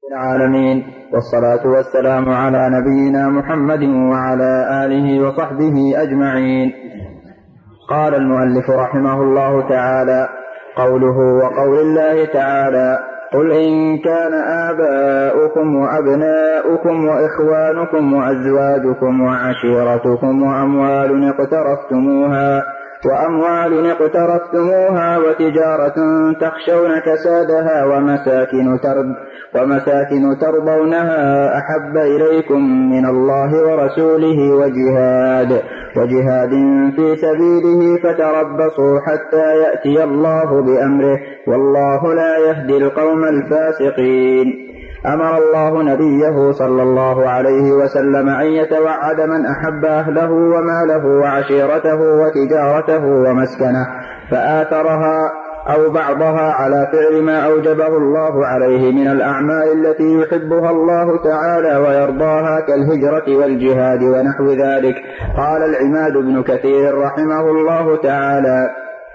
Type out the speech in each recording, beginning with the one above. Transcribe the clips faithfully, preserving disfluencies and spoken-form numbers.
العالمين، والصلاة والسلام على نبينا محمد وعلى آله وصحبه أجمعين. قال المؤلف رحمه الله تعالى: قوله وقول الله تعالى: قل إن كان آباؤكم وأبناؤكم وإخوانكم وأزواجكم وعشيرتكم وأموال اقترفتموها وأموال اقترفتموها وتجارة تخشون كسادها ومساكن, ترد ومساكن ترضونها أحب إليكم من الله ورسوله وجهاد, وجهاد في سبيله فتربصوا حتى يأتي الله بأمره، والله لا يهدي القوم الفاسقين. أمر الله نبيه صلى الله عليه وسلم أن يتوعد من أحب أهله وماله وعشيرته وتجارته ومسكنه فآثرها أو بعضها على فعل ما أوجبه الله عليه من الأعمال التي يحبها الله تعالى ويرضاها كالهجرة والجهاد ونحو ذلك. قال العماد بن كثير رحمه الله تعالى: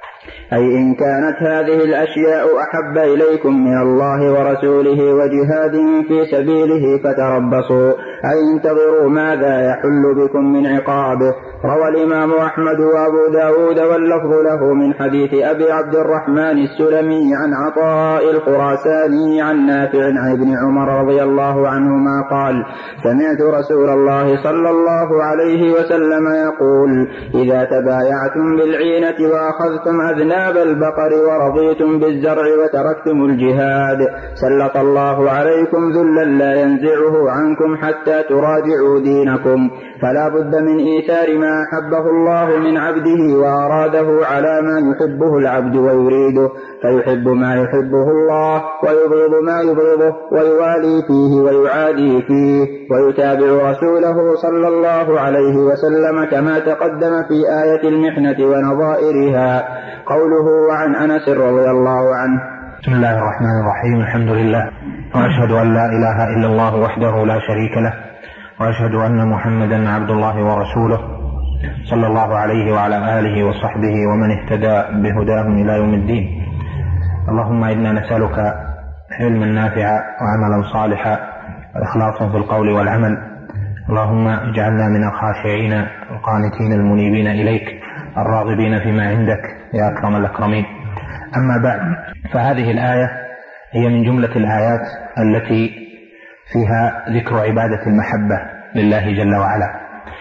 أي إن كانت هذه الأشياء أحب إليكم من الله ورسوله وجهاد في سبيله فتربصوا، أي انتظروا ماذا يحل بكم من عقابه. روى الإمام أحمد وأبو داود واللفظ له من حديث أبي عبد الرحمن السلمي عن عطاء الخراساني عن نافع عن ابن عمر رضي الله عنهما قال: سمعت رسول الله صلى الله عليه وسلم يقول: إذا تبايعتم بالعينة وأخذتم أذناب البقر ورضيتم بالزرع وتركتم الجهاد سلط الله عليكم ذلا لا ينزعه عنكم حتى تراجعوا دينكم. فلا بد من إيثار ما أحبه الله من عبده وأراده على ما يحبه العبد ويريده، فيحب ما يحبه الله ويبغض ما يبغضه، ويوالي فيه ويعادي فيه، ويتابع رسوله صلى الله عليه وسلم كما تقدم في آية المحنة ونظائرها. قوله: وعن أنس رضي الله عنه. بسم الله الرحمن الرحيم. الحمد لله، وأشهد أن لا إله إلا الله وحده لا شريك له، وأشهد أن محمدا عبد الله ورسوله صلى الله عليه وعلى آله وصحبه ومن اهتدى بهداهم إلى يوم الدين. اللهم إنا نسألك علما نافعا وعملا صالحا وإخلاصا في القول والعمل. اللهم اجعلنا من الخاشعين القانتين المنيبين إليك الراغبين فيما عندك يا أكرم الأكرمين. أما بعد، فهذه الآية هي من جملة الآيات التي فيها ذكر عبادة المحبة لله جل وعلا.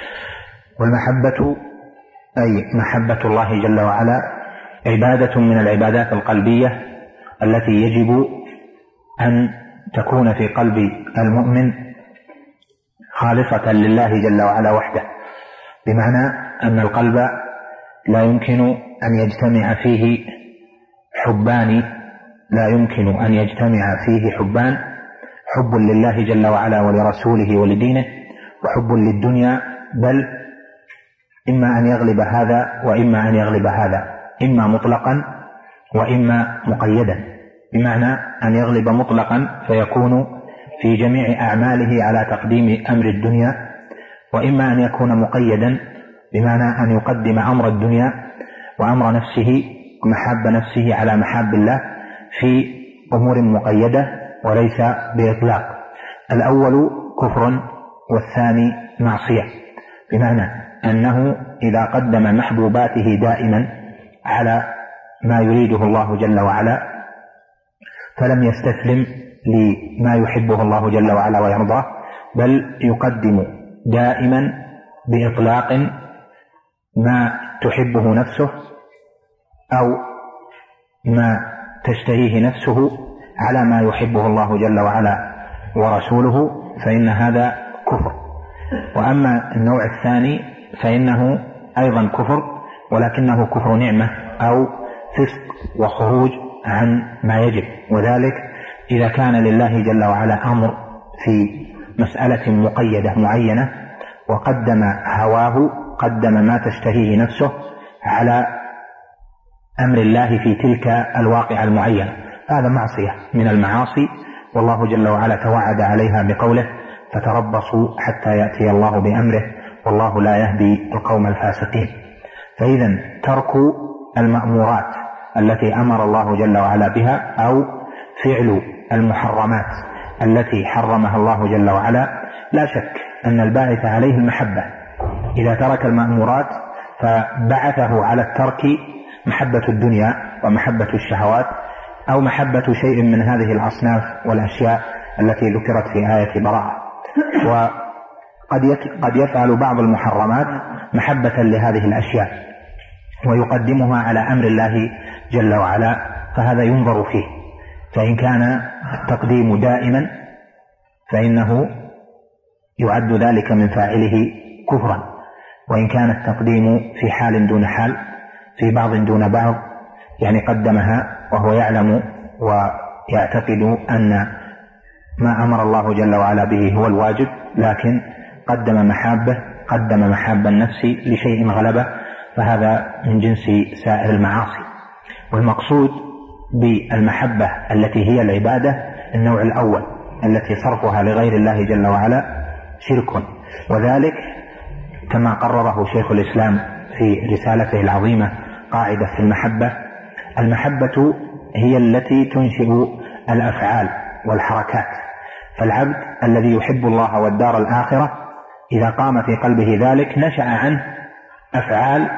والمحبة أي محبة الله جل وعلا عبادة من العبادات القلبية التي يجب أن تكون في قلب المؤمن خالصة لله جل وعلا وحده، بمعنى أن القلب لا يمكن أن يجتمع فيه حبان لا يمكن أن يجتمع فيه حبان حب لله جل وعلا ولرسوله ولدينه، وحب للدنيا، بل إما أن يغلب هذا وإما أن يغلب هذا، إما مطلقا وإما مقيدا، بمعنى أن يغلب مطلقا فيكون في جميع أعماله على تقديم أمر الدنيا، وإما أن يكون مقيدا بمعنى أن يقدم أمر الدنيا وأمر نفسه ومحاب نفسه على محاب الله في أمور مقيدة وليس بإطلاق. الأول كفر والثاني معصية، بمعنى أنه إذا قدم محبوباته دائما على ما يريده الله جل وعلا فلم يستسلم لما يحبه الله جل وعلا ويرضاه، بل يقدم دائما بإطلاق ما تحبه نفسه أو ما تشتهيه نفسه على ما يحبه الله جل وعلا ورسوله، فإن هذا كفر. وأما النوع الثاني فإنه أيضا كفر، ولكنه كفر نعمة أو فسق وخروج عن ما يجب، وذلك إذا كان لله جل وعلا أمر في مسألة مقيدة معينة وقدم هواه، قدم ما تشتهيه نفسه على أمر الله في تلك الواقع المعينة، هذا معصية من المعاصي، والله جل وعلا توعد عليها بقوله: فتربصوا حتى يأتي الله بأمره والله لا يهدي القوم الفاسقين. فإذا ترك المأمورات التي أمر الله جل وعلا بها أو فعل المحرمات التي حرمها الله جل وعلا، لا شك أن الباعث عليه المحبة. إذا ترك المأمورات فبعثه على الترك محبة الدنيا ومحبة الشهوات أو محبة شيء من هذه الأصناف والأشياء التي ذكرت في آية براءة. وقد قد يفعل بعض المحرمات محبة لهذه الأشياء ويقدمها على أمر الله جل وعلا، فهذا ينظر فيه، فإن كان التقديم دائما فإنه يعد ذلك من فاعله كفرا، وإن كان التقديم في حال دون حال، في بعض دون بعض، يعني قدمها وهو يعلم ويعتقد أن ما أمر الله جل وعلا به هو الواجب، لكن قدم محابه قدم محاب النفس لشيء غلبه، فهذا من جنس سائر المعاصي. والمقصود بالمحبة التي هي العبادة النوع الأول التي صرفها لغير الله جل وعلا شرك، وذلك كما قرره شيخ الإسلام في رسالته العظيمة قاعدة في المحبة: المحبة هي التي تنشئ الأفعال والحركات، فالعبد الذي يحب الله والدار الآخرة إذا قام في قلبه ذلك نشأ عنه أفعال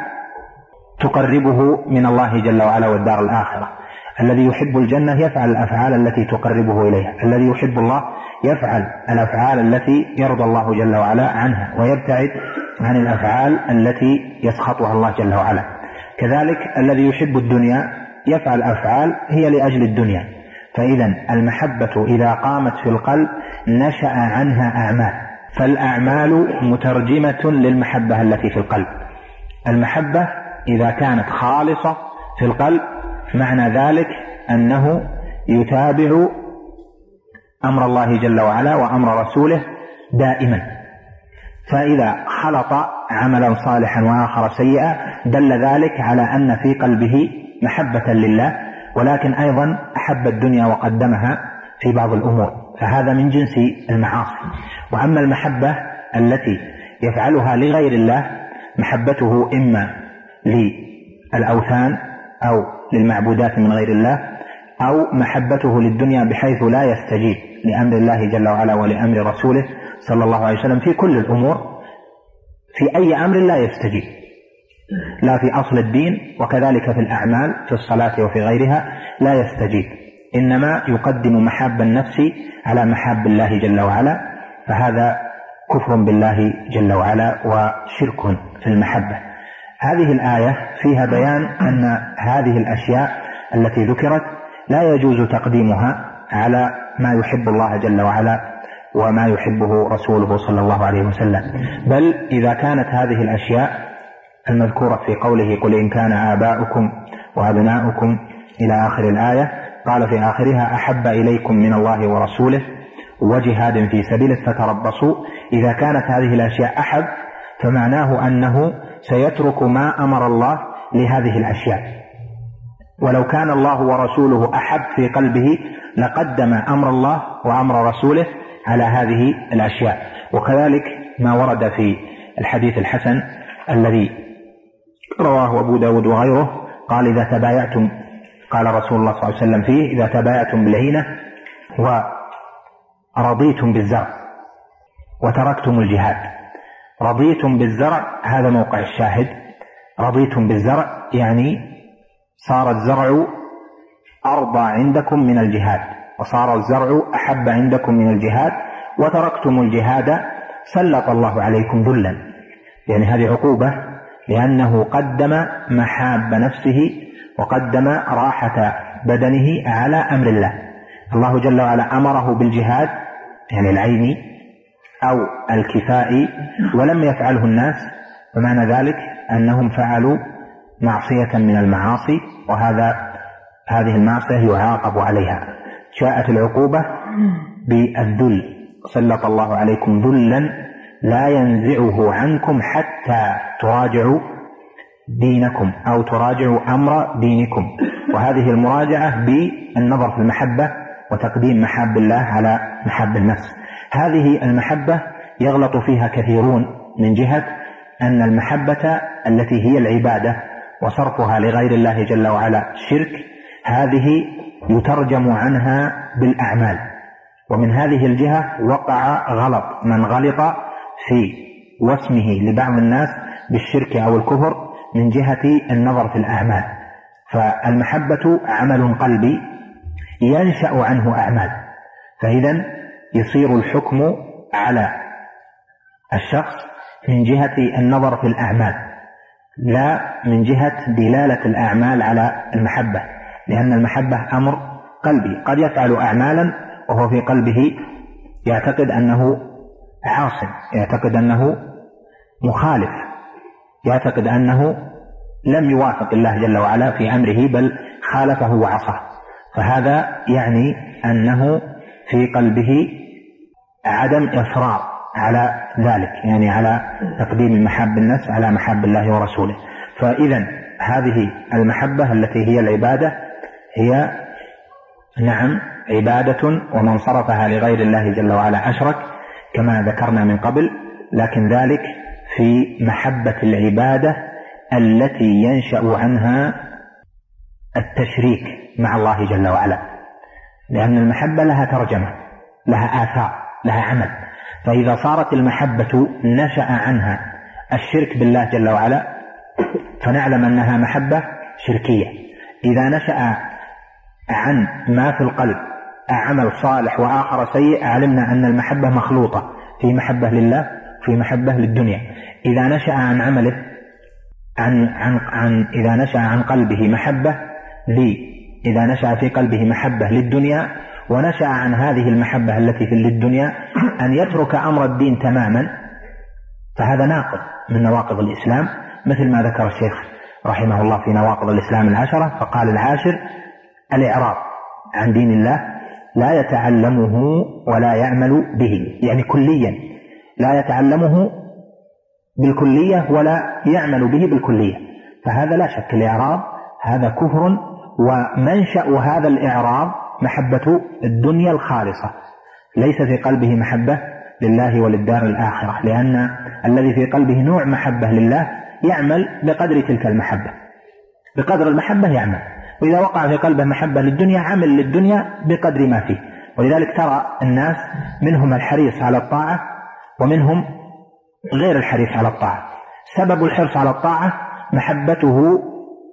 تقربه من الله جل وعلا والدار الآخرة. الذي يحب الجنة يفعل الأفعال التي تقربه إليها، الذي يحب الله يفعل الأفعال التي يرضى الله جل وعلا عنها ويبتعد عن الأفعال التي يسخطها الله جل وعلا. كذلك الذي يحب الدنيا يفعل أفعال هي لأجل الدنيا. فإذا المحبة إذا قامت في القلب نشأ عنها أعمال، فالأعمال مترجمة للمحبة التي في القلب. المحبة إذا كانت خالصة في القلب معنى ذلك أنه يتابع أمر الله جل وعلا وأمر رسوله دائما، فإذا خلط عملا صالحا وآخر سيئا دل ذلك على أن في قلبه محبة لله، ولكن أيضا أحب الدنيا وقدمها في بعض الأمور، فهذا من جنس المعاصي. وأما المحبة التي يفعلها لغير الله محبته إما للأوثان أو للمعبودات من غير الله، أو محبته للدنيا بحيث لا يستجيب لأمر الله جل وعلا ولأمر رسوله صلى الله عليه وسلم في كل الأمور، في أي أمر لا يستجيب، لا في أصل الدين وكذلك في الأعمال في الصلاة وفي غيرها لا يستجيب، إنما يقدم محاب النفس على محاب الله جل وعلا، فهذا كفر بالله جل وعلا وشرك في المحبة. هذه الآية فيها بيان أن هذه الأشياء التي ذكرت لا يجوز تقديمها على ما يحب الله جل وعلا وما يحبه رسوله صلى الله عليه وسلم، بل إذا كانت هذه الأشياء المذكورة في قوله قل إن كان آباؤكم وأبناؤكم إلى آخر الآية، قال في آخرها أحب إليكم من الله ورسوله وجهاد في سبيله فتربصوا، إذا كانت هذه الأشياء أحب فمعناه أنه سيترك ما أمر الله لهذه الأشياء، ولو كان الله ورسوله أحب في قلبه لقدم أمر الله وأمر رسوله على هذه الأشياء. وكذلك ما ورد في الحديث الحسن الذي رواه أبو داود وغيره، قال إذا تبايعتم، قال رسول الله صلى الله عليه وسلم فيه إذا تبايعتم بالعينة ورضيتم بالزرع وتركتم الجهاد. رضيتم بالزرع هذا موقع الشاهد، رضيتم بالزرع يعني صار الزرع أرضى عندكم من الجهاد، وصار الزرع أحب عندكم من الجهاد، وتركتم الجهاد سلط الله عليكم ذلا، يعني هذه عقوبة لأنه قدم محاب نفسه وقدم راحة بدنه على أمر الله. الله جل وعلا أمره بالجهاد يعني العيني أو الكفائي ولم يفعله الناس، ومعنى ذلك أنهم فعلوا معصية من المعاصي، وهذا هذه المعصية يعاقب عليها. جاءت العقوبة بالذل، سلط الله عليكم ذلا لا ينزعه عنكم حتى تراجعوا دينكم أو تراجعوا أمر دينكم، وهذه المراجعة بالنظر في المحبة وتقديم محاب الله على محاب النفس. هذه المحبة يغلط فيها كثيرون من جهة أن المحبة التي هي العبادة وصرفها لغير الله جل وعلا شرك، هذه يترجم عنها بالأعمال ومن هذه الجهة وقع غلط من غلط في واسمه لبعض الناس بالشرك أو الكفر من جهة النظر في الأعمال. فالمحبة عمل قلبي ينشأ عنه أعمال، فإذا يصير الحكم على الشخص من جهة النظر في الأعمال لا من جهة دلالة الأعمال على المحبة، لأن المحبة أمر قلبي، قد يفعل أعمالا وهو في قلبه يعتقد أنه عاصم، يعتقد أنه مخالف، يعتقد أنه لم يوافق الله جل وعلا في أمره بل خالفه وعصاه، فهذا يعني أنه في قلبه عدم إصرار على ذلك، يعني على تقديم محب النفس على محب الله ورسوله. فإذا هذه المحبة التي هي العبادة هي نعم عبادة، ومن صرفها لغير الله جل وعلا أشرك كما ذكرنا من قبل، لكن ذلك في محبة العبادة التي ينشأ عنها التشريك مع الله جل وعلا، لأن المحبة لها ترجمة، لها آثار، لها عمل. فإذا صارت المحبة نشأ عنها الشرك بالله جل وعلا فنعلم أنها محبة شركية. إذا نشأ عن ما في القلب عمل صالح وآخر سيء علمنا أن المحبة مخلوطة، في محبة لله في محبة للدنيا. إذا نشأ عن عمله عن عن عن إذا نشأ عن قلبه محبة لي إذا نشأ في قلبه محبة للدنيا ونشأ عن هذه المحبة التي في للدنيا أن يترك أمر الدين تماما، فهذا ناقض من نواقض الإسلام، مثل ما ذكر الشيخ رحمه الله في نواقض الإسلام العشرة، فقال العاشر الإعراض عن دين الله لا يتعلمه ولا يعمل به، يعني كليا لا يتعلمه بالكلية ولا يعمل به بالكلية، فهذا لا شك الإعراض هذا كفر، ومنشأ هذا الإعراض محبة الدنيا الخالصة، ليس في قلبه محبة لله وللدار الآخرة، لأن الذي في قلبه نوع محبة لله يعمل بقدر تلك المحبة، بقدر المحبة يعمل، وإذا وقع في قلبه محبة للدنيا عمل للدنيا بقدر ما فيه. ولذلك ترى الناس منهم الحريص على الطاعة ومنهم غير الحريص على الطاعة. سبب الحرص على الطاعة محبته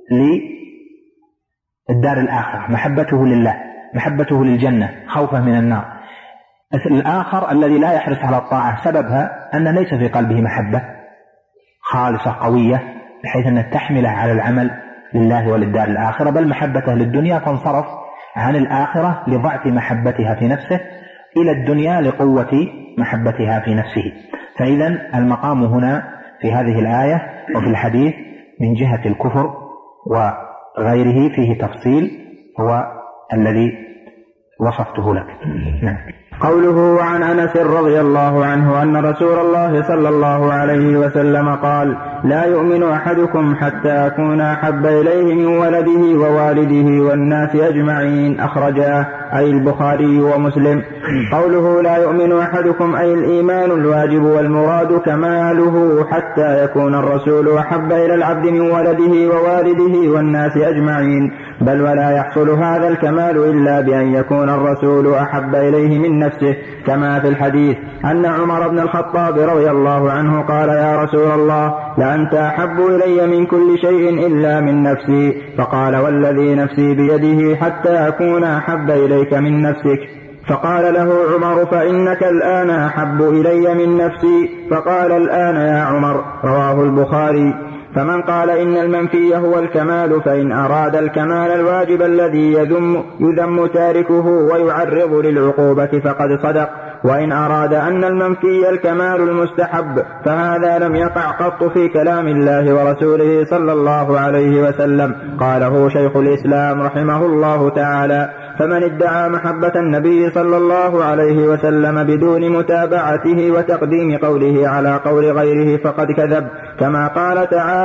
للدار الآخرة، محبته لله، محبته للجنة، خوفه من النار. الآخر الذي لا يحرص على الطاعة سببها أن ليس في قلبه محبة خالصة قوية بحيث أن تحمله على العمل لله وللدار الآخرة، بل محبته للدنيا فانصرف عن الآخرة لضعف محبتها في نفسه إلى الدنيا لقوة محبتها في نفسه. فإذا المقام هنا في هذه الآية وفي الحديث من جهة الكفر وغيره فيه تفصيل هو الذي وصفته لك. نعم. قوله عن أنس رضي الله عنه أن رسول الله صلى الله عليه وسلم قال: لا يؤمن أحدكم حتى أكون أحب إليه من ولده ووالده والناس أجمعين، أخرجاه أي البخاري ومسلم. قوله لا يؤمن أحدكم أي الإيمان الواجب، والمراد كماله حتى يكون الرسول أحب إلى العبد من ولده ووالده والناس أجمعين، بل ولا يحصل هذا الكمال إلا بأن يكون الرسول أحب إليه من نفسه، كما في الحديث أن عمر بن الخطاب رضي الله عنه قال: يا رسول الله لأنت أحب إلي من كل شيء إلا من نفسي، فقال: والذي نفسي بيده حتى أكون أحب إليك من نفسك. فقال له عمر: فإنك الآن أحب إلي من نفسي. فقال: الآن يا عمر. رواه البخاري. فمن قال إن المنفي هو الكمال فإن أراد الكمال الواجب الذي يذم, يذم تاركه ويعرض للعقوبة فقد صدق، وإن أراد أن المنفي الكمال المستحب فهذا لم يقع قط في كلام الله ورسوله صلى الله عليه وسلم. قاله شيخ الإسلام رحمه الله تعالى: فمن ادعى محبة النبي صلى الله عليه وسلم بدون متابعته وتقديم قوله على قول غيره فقد كذب، كما قال تعالى: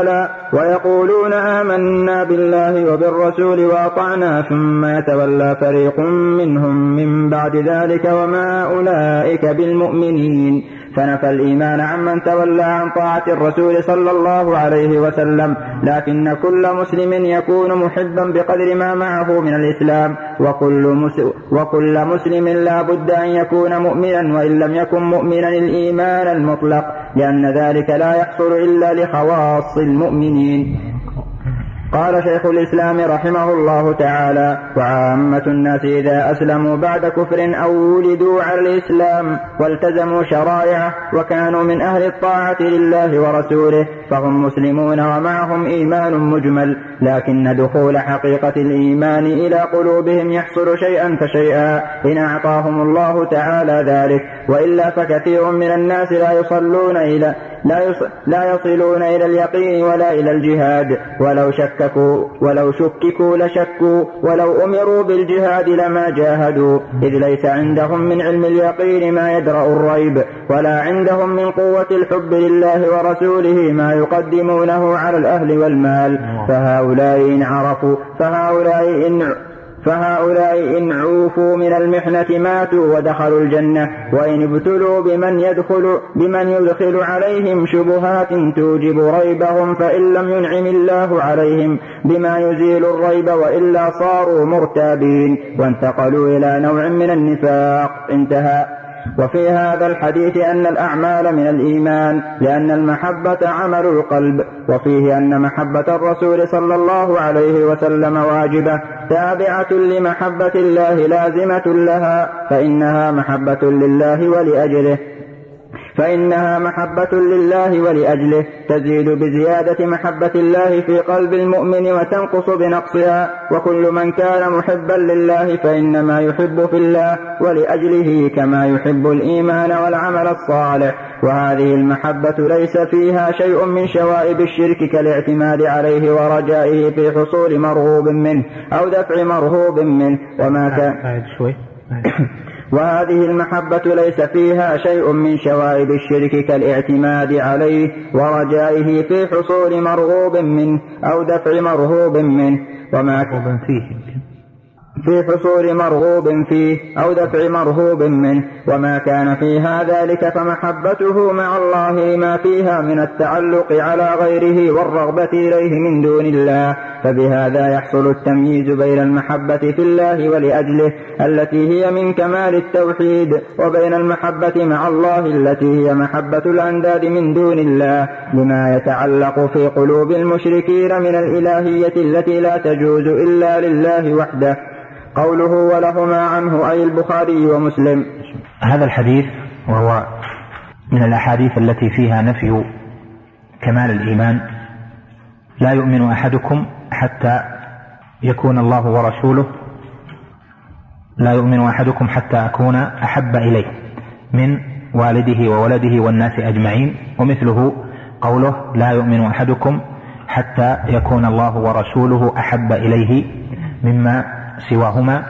تعالى: ويقولون آمنا بالله وبالرسول وأطعنا ثم يتولى فريق منهم من بعد ذلك وما أولئك بالمؤمنين، فنفى الإيمان عمن تولى عن طاعة الرسول صلى الله عليه وسلم. لكن كل مسلم يكون محبا بقدر ما معه من الإسلام، وكل, وكل مسلم لا بد أن يكون مؤمنا، وإن لم يكن مؤمنا الإيمان المطلق، لأن ذلك لا يحصل إلا لخواص المؤمنين. قال شيخ الإسلام رحمه الله تعالى: وعامة الناس إذا أسلموا بعد كفر أو ولدوا على الإسلام والتزموا شرائعه وكانوا من أهل الطاعة لله ورسوله فهم مسلمون ومعهم إيمان مجمل، لكن دخول حقيقة الإيمان إلى قلوبهم يحصل شيئا فشيئا إن أعطاهم الله تعالى ذلك، وإلا فكثير من الناس لا يصلون إلى لا, يص... لا يصلون إلى اليقين ولا إلى الجهاد، ولو شككوا ولو شككوا لشكوا، ولو أمروا بالجهاد لما جاهدوا، إذ ليس عندهم من علم اليقين ما يدرأ الريب، ولا عندهم من قوة الحب لله ورسوله ما يقدمونه على الأهل والمال. فهؤلاء إن عرفوا فهؤلاء إن فهؤلاء إن عوفوا من المحنة ماتوا ودخلوا الجنة، وإن ابتلوا بمن يدخل, بمن يدخل عليهم شبهات توجب ريبهم فإن لم ينعم الله عليهم بما يزيل الريب وإلا صاروا مرتابين وانتقلوا إلى نوع من النفاق. انتهى. وفي هذا الحديث أن الأعمال من الإيمان، لأن المحبة عمل القلب، وفيه أن محبة الرسول صلى الله عليه وسلم واجبة تابعة لمحبة الله لازمة لها، فإنها محبة لله ولأجله فإنها محبة لله ولأجله تزيد بزيادة محبة الله في قلب المؤمن وتنقص بنقصها، وكل من كان محبا لله فإنما يحب في الله ولأجله كما يحب الإيمان والعمل الصالح. وهذه المحبة ليس فيها شيء من شوائب الشرك كالاعتماد عليه ورجائه في حصول مرغوب منه أو دفع مرهوب منه وما كان وهذه المحبة ليس فيها شيء من شوائب الشرك كالاعتماد عليه ورجائه في حصول مرغوب منه أو دفع مرهوب منه وما كان فيه في حصول مرغوب فيه أو دفع مرهوب منه وما كان فيها ذلك فمحبته مع الله لما فيها من التعلق على غيره والرغبة إليه من دون الله. فبهذا يحصل التمييز بين المحبة في الله ولأجله التي هي من كمال التوحيد، وبين المحبة مع الله التي هي محبة الأنداد من دون الله، لما يتعلق في قلوب المشركين من الإلهية التي لا تجوز إلا لله وحده. قوله ولهما عنه أي البخاري ومسلم. هذا الحديث وهو من الأحاديث التي فيها نفي كمال الإيمان: لا يؤمن أحدكم حتى يكون الله ورسوله لا يؤمن أحدكم حتى أكون أحب إليه من والده وولده والناس أجمعين، ومثله قوله: لا يؤمن أحدكم حتى يكون الله ورسوله أحب إليه مما سواهما.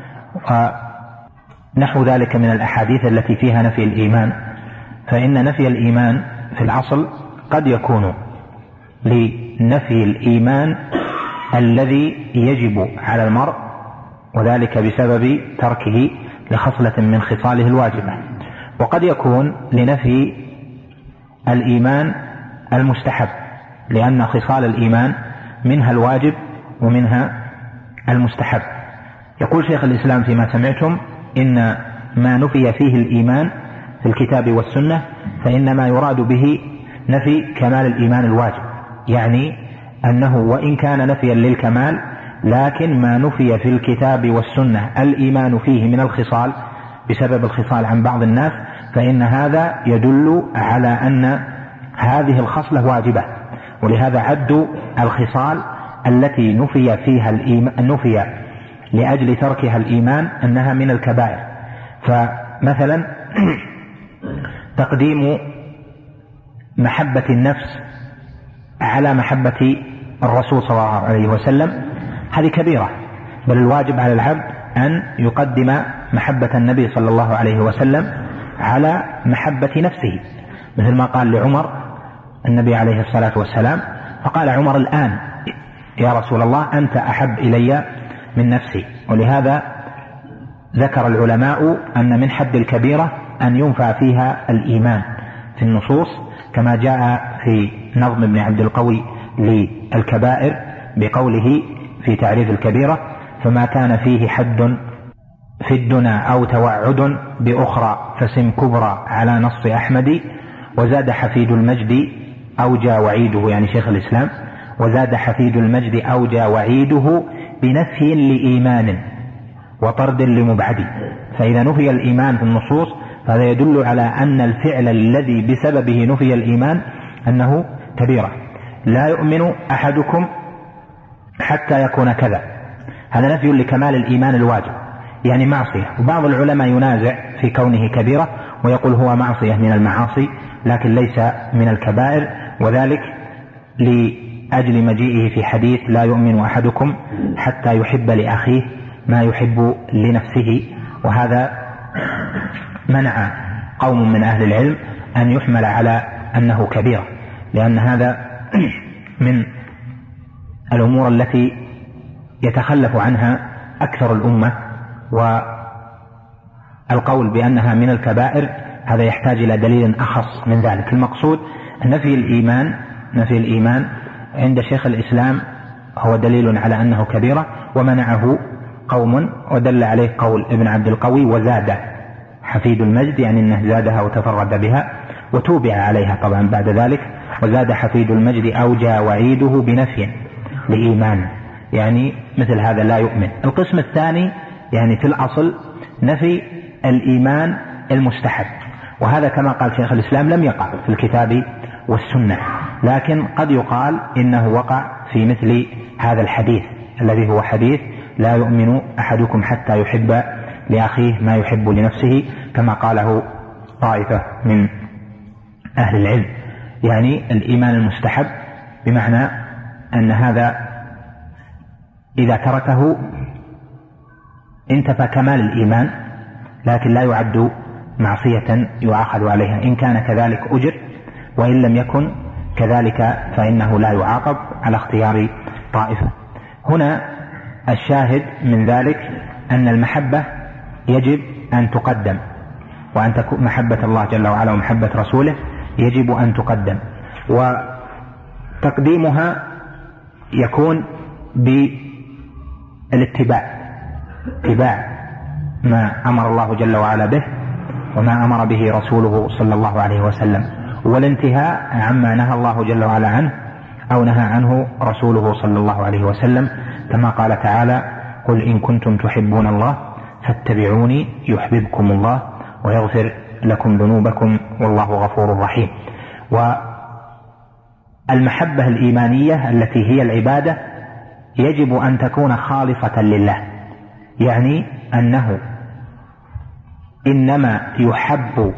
نحو ذلك من الأحاديث التي فيها نفي الإيمان، فإن نفي الإيمان في الأصل قد يكون لنفي الإيمان الذي يجب على المرء، وذلك بسبب تركه لخصلة من خصاله الواجبة، وقد يكون لنفي الإيمان المستحب، لأن خصال الإيمان منها الواجب ومنها المستحب. يقول شيخ الإسلام فيما سمعتم: إن ما نفي فيه الإيمان في الكتاب والسنة فإنما يراد به نفي كمال الإيمان الواجب، يعني أنه وإن كان نفيا للكمال لكن ما نفي في الكتاب والسنة الإيمان فيه من الخصال بسبب الخصال عن بعض الناس، فإن هذا يدل على أن هذه الخصلة واجبة، ولهذا عدوا الخصال التي نفي فيها الإيمان نفي لأجل تركها الإيمان أنها من الكبائر. فمثلا تقديم محبة النفس على محبة الرسول صلى الله عليه وسلم هذه كبيرة، بل الواجب على العبد أن يقدم محبة النبي صلى الله عليه وسلم على محبة نفسه، مثل ما قال لعمر النبي عليه الصلاة والسلام: فقال عمر الآن يا رسول الله أنت أحب إلي من نفسي. ولهذا ذكر العلماء أن من حد الكبيرة أن ينفع فيها الإيمان في النصوص، كما جاء في نظم ابن عبد القوي للكبائر بقوله في تعريف الكبيرة: فما كان فيه حد في الدنا أو توعد بأخرى فسم كبرى على نص أحمد، وزاد حفيد المجد أوجى وعيده، يعني شيخ الإسلام، وزاد حفيد المجد أوجى وعيده بنفي لإيمان وطرد لمبعد. فإذا نفي الإيمان في النصوص فهذا يدل على أن الفعل الذي بسببه نفي الإيمان أنه كبيرة. لا يؤمن أحدكم حتى يكون كذا، هذا نفي لكمال الإيمان الواجب، يعني معصية. وبعض العلماء ينازع في كونه كبيرة ويقول هو معصية من المعاصي لكن ليس من الكبائر، وذلك لأجل مجيئه في حديث: لا يؤمن أحدكم حتى يحب لأخيه ما يحب لنفسه. وهذا منع قوم من أهل العلم أن يحمل على أنه كبيرة، لأن هذا من الأمور التي يتخلف عنها أكثر الأمة، والقول بأنها من الكبائر هذا يحتاج إلى دليل أخص من ذلك. المقصود نفي الإيمان نفي الإيمان عند شيخ الإسلام هو دليل على أنه كبيرة، ومنعه قوم، ودل عليه قول ابن عبد القوي: وزاد حفيد المجد، يعني أنه زادها وتفرد بها وتوبع عليها طبعا بعد ذلك. وزاد حفيد المجد أوجى وعيده بنفي لإيمان، يعني مثل هذا لا يؤمن. القسم الثاني يعني في الأصل نفي الإيمان المستحب، وهذا كما قال شيخ الإسلام لم يقع في الكتاب والسنة، لكن قد يقال إنه وقع في مثل هذا الحديث الذي هو حديث: لا يؤمن أحدكم حتى يحب لأخيه ما يحب لنفسه، كما قاله طائفة من أهل العلم. يعني الإيمان المستحب بمعنى أن هذا إذا تركه انتفى كمال الإيمان، لكن لا يعد معصية يؤاخذ عليها. إن كان كذلك أجر، وإن لم يكن كذلك فإنه لا يعاقب على اختيار طائفة. هنا الشاهد من ذلك أن المحبة يجب أن تقدم، وأن تكون محبة الله جل وعلا ومحبة رسوله يجب أن تقدم، وتقديمها يكون بالاتباع، اتباع ما أمر الله جل وعلا به وما أمر به رسوله صلى الله عليه وسلم، والانتهاء عما نهى الله جل وعلا عنه أو نهى عنه رسوله صلى الله عليه وسلم، كما قال تعالى: قل إن كنتم تحبون الله فاتبعوني يحببكم الله ويغفر لكم ذنوبكم والله غفور رحيم. والمحبة الإيمانية التي هي العبادة يجب أن تكون خالصة لله، يعني أنه إنما يحب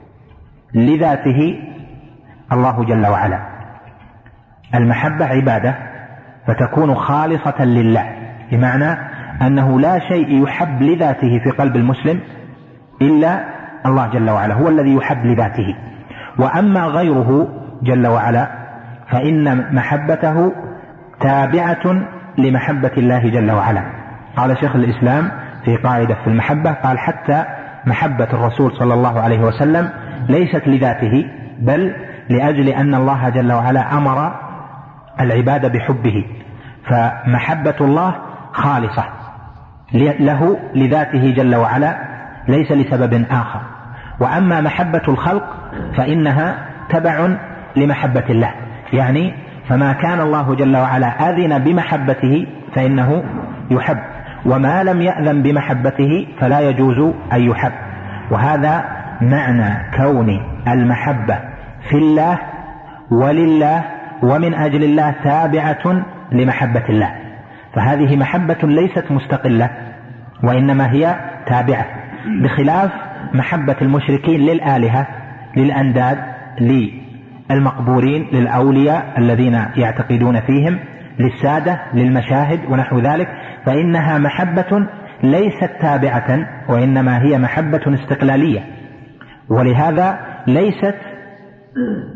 لذاته الله جل وعلا. المحبة عبادة فتكون خالصة لله، بمعنى أنه لا شيء يحب لذاته في قلب المسلم إلا الله جل وعلا، هو الذي يحب لذاته. وأما غيره جل وعلا فإن محبته تابعة لمحبة الله جل وعلا. قال شيخ الإسلام في قاعدة في المحبة، قال: حتى محبة الرسول صلى الله عليه وسلم ليست لذاته، بل لأجل أن الله جل وعلا أمر العباد بحبه، فمحبة الله خالصة له لذاته جل وعلا ليس لسبب آخر. وأما محبة الخلق فإنها تبع لمحبة الله، يعني فما كان الله جل وعلا أذن بمحبته فإنه يحب، وما لم يأذن بمحبته فلا يجوز أن يحب. وهذا معنى كون المحبة في الله ولله ومن أجل الله تابعة لمحبة الله، فهذه محبة ليست مستقلة وإنما هي تابعة، بخلاف محبة المشركين للآلهة، للأنداد، للمقبورين، للأولياء الذين يعتقدون فيهم، للسادة، للمشاهد ونحو ذلك، فإنها محبة ليست تابعة وإنما هي محبة استقلالية. ولهذا ليست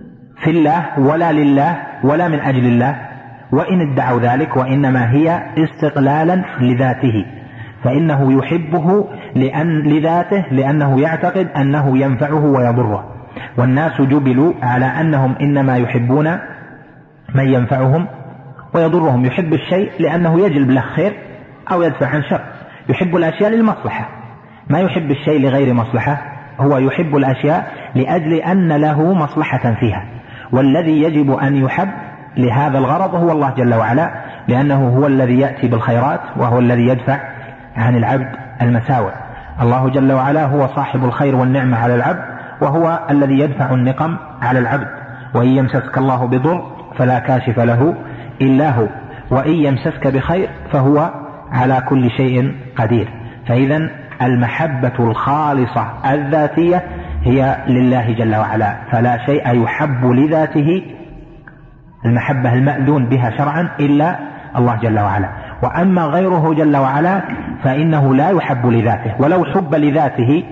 في الله ولا لله ولا من أجل الله، وإن ادعوا ذلك، وإنما هي استقلالا لذاته، فإنه يحبه لأن لذاته لأنه يعتقد أنه ينفعه ويضره. والناس جبلوا على أنهم إنما يحبون من ينفعهم ويضرهم. يحب الشيء لأنه يجلب له خير أو يدفع عن شر، يحب الأشياء للمصلحة، ما يحب الشيء لغير مصلحة، هو يحب الأشياء لأجل أن له مصلحة فيها. والذي يجب أن يحب لهذا الغرض هو الله جل وعلا، لأنه هو الذي يأتي بالخيرات وهو الذي يدفع عن العبد المساوئ. الله جل وعلا هو صاحب الخير والنعمة على العبد، وهو الذي يدفع النقم على العبد. وإن يمسسك الله بضر فلا كاشف له إلا هو، وإن يمسسك بخير فهو على كل شيء قدير. فإذا المحبة الخالصة الذاتية هي لله جل وعلا، فلا شيء يحب لذاته، المحبة المأذون بها شرعا، إلا الله جل وعلا. وأما غيره جل وعلا فإنه لا يحب لذاته، ولو حب لذاته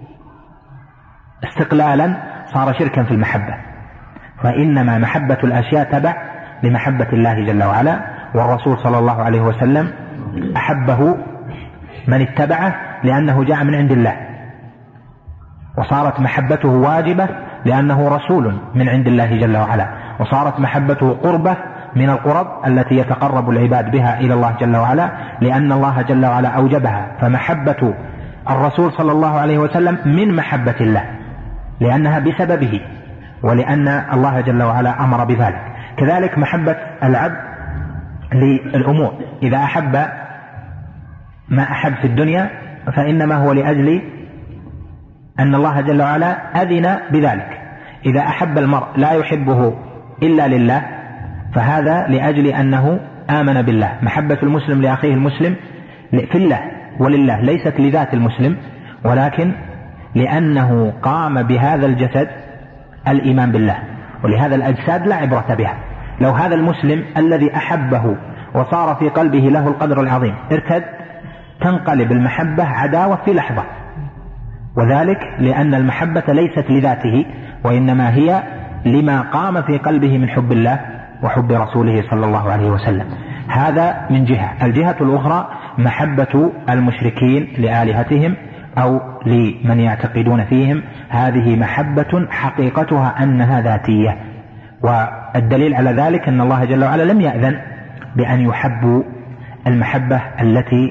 استقلالا صار شركا في المحبة، فإنما محبة الأشياء تبع لمحبة الله جل وعلا. والرسول صلى الله عليه وسلم أحبه من اتبعه لأنه جاء من عند الله، وصارت محبته واجبة لأنه رسول من عند الله جل وعلا، وصارت محبته قربة من القرب التي يتقرب العباد بها إلى الله جل وعلا، لأن الله جل وعلا أوجبها. فمحبة الرسول صلى الله عليه وسلم من محبة الله لأنها بسببه، ولأن الله جل وعلا أمر بذلك. كذلك محبة العبد للأمور، إذا أحب ما أحب في الدنيا فإنما هو لأجل أن الله جل وعلا أذن بذلك. إذا أحب المرء لا يحبه إلا لله فهذا لأجل أنه آمن بالله. محبة المسلم لأخيه المسلم في الله ولله، ليست لذات المسلم، ولكن لأنه قام بهذا الجسد الإيمان بالله، ولهذا الأجساد لا عبرة بها. لو هذا المسلم الذي أحبه وصار في قلبه له القدر العظيم ارتد، تنقلب المحبة عداوة في لحظة، وذلك لأن المحبة ليست لذاته، وإنما هي لما قام في قلبه من حب الله وحب رسوله صلى الله عليه وسلم. هذا من جهة. الجهة الأخرى محبة المشركين لآلهتهم أو لمن يعتقدون فيهم، هذه محبة حقيقتها أنها ذاتية. والدليل على ذلك أن الله جل وعلا لم يأذن بأن يحبوا المحبة التي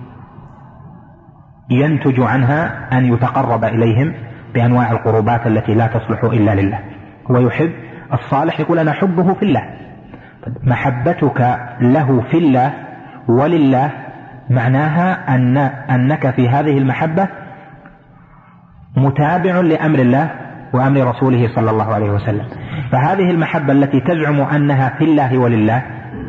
ينتج عنها أن يتقرب إليهم بأنواع القربات التي لا تصلح إلا لله. هو يحب الصالح، يقول أنا أحبه في الله. محبتك له في الله ولله معناها أن أنك في هذه المحبة متابع لأمر الله وأمر رسوله صلى الله عليه وسلم. فهذه المحبة التي تزعم أنها في الله ولله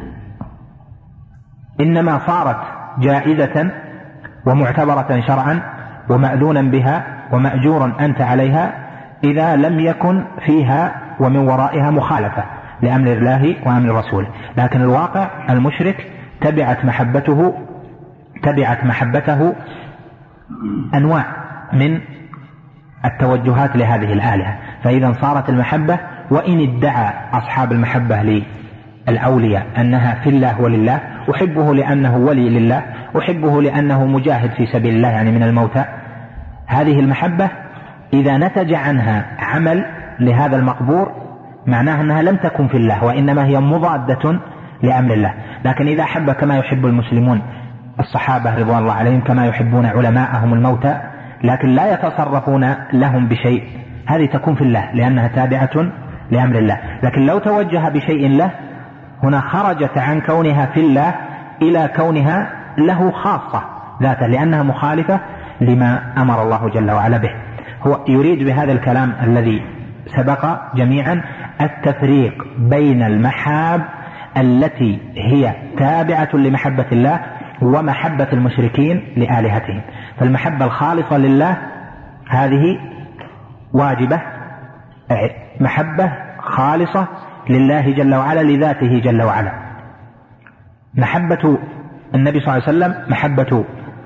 إنما صارت جائزة ومعتبرة شرعا ومأذونا بها ومأجورا أنت عليها إذا لم يكن فيها ومن ورائها مخالفة لأمر الله وأمر رسوله. لكن الواقع المشرك تبعت محبته تبعت محبته أنواع من التوجهات لهذه الآلهة. فإذا صارت المحبة، وإن ادعى أصحاب المحبة للأولياء أنها في الله ولله، أحبه لأنه ولي لله، أحبه لأنه مجاهد في سبيل الله يعني من الموتى، هذه المحبة إذا نتج عنها عمل لهذا المقبور معناها أنها لم تكن في الله، وإنما هي مضادة لأمر الله. لكن إذا أحب كما يحب المسلمون الصحابة رضوان الله عليهم، كما يحبون علماءهم الموتى، لكن لا يتصرفون لهم بشيء، هذه تكون في الله لأنها تابعة لأمر الله. لكن لو توجه بشيء له هنا خرجت عن كونها في الله إلى كونها له خاصة ذاته، لأنها مخالفة لما أمر الله جل وعلا به. هو يريد بهذا الكلام الذي سبق جميعا التفريق بين المحاب التي هي تابعة لمحبة الله ومحبة المشركين لآلهتهم. فالمحبة الخالصة لله هذه واجبة، محبة خالصة لله جل وعلا لذاته جل وعلا. محبة النبي صلى الله عليه وسلم، محبة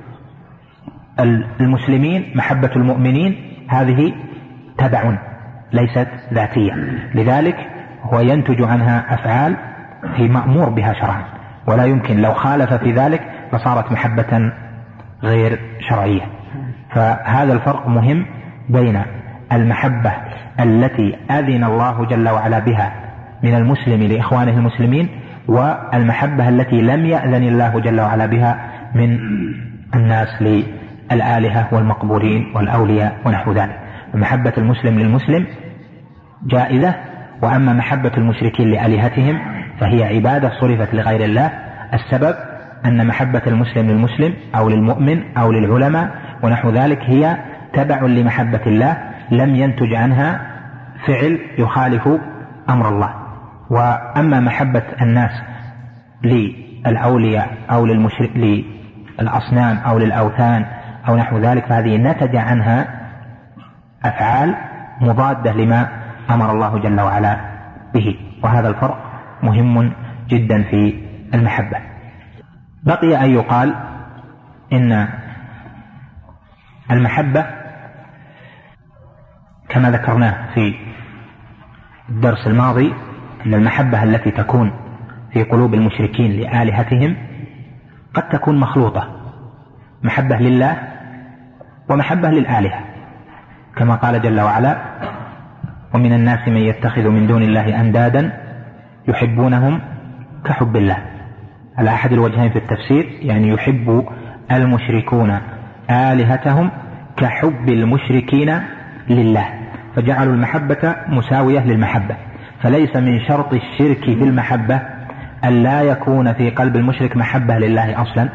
المسلمين، محبة المؤمنين، هذه تبع ليست ذاتية. لذلك هو ينتج عنها أفعال هي مأمور بها شرعا، ولا يمكن لو خالف في ذلك فصارت محبة غير شرعية. فهذا الفرق مهم بين المحبة التي أذن الله جل وعلا بها من المسلم لإخوانه المسلمين، والمحبة التي لم يأذن الله جل وعلا بها من الناس للآلهة والمقبورين والأولياء ونحو ذلك. محبة المسلم للمسلم جائزة، وأما محبة المشركين لآلهتهم فهي عبادة صرفت لغير الله. السبب أن محبة المسلم للمسلم أو للمؤمن أو للعلماء ونحو ذلك هي تبع لمحبة الله، لم ينتج عنها فعل يخالف أمر الله. وأما محبة الناس للأولياء أو للمشرك للأصنام أو للأوثان أو نحو ذلك فهذه نتج عنها أفعال مضادة لما أمر الله جل وعلا به، وهذا الفرق مهم جدا في المحبة. بقي أن يقال إن المحبة كما ذكرناه في الدرس الماضي أن المحبة التي تكون في قلوب المشركين لآلهتهم قد تكون مخلوطة، محبة لله ومحبة للآلهة، كما قال جل وعلا: ومن الناس من يتخذ من دون الله أندادا يحبونهم كحب الله. على أحد الوجهين في التفسير، يعني يحب المشركون آلهتهم كحب المشركين لله، فجعلوا المحبة مساوية للمحبة. فليس من شرط الشرك في المحبة أن لا يكون في قلب المشرك محبة لله أصلا،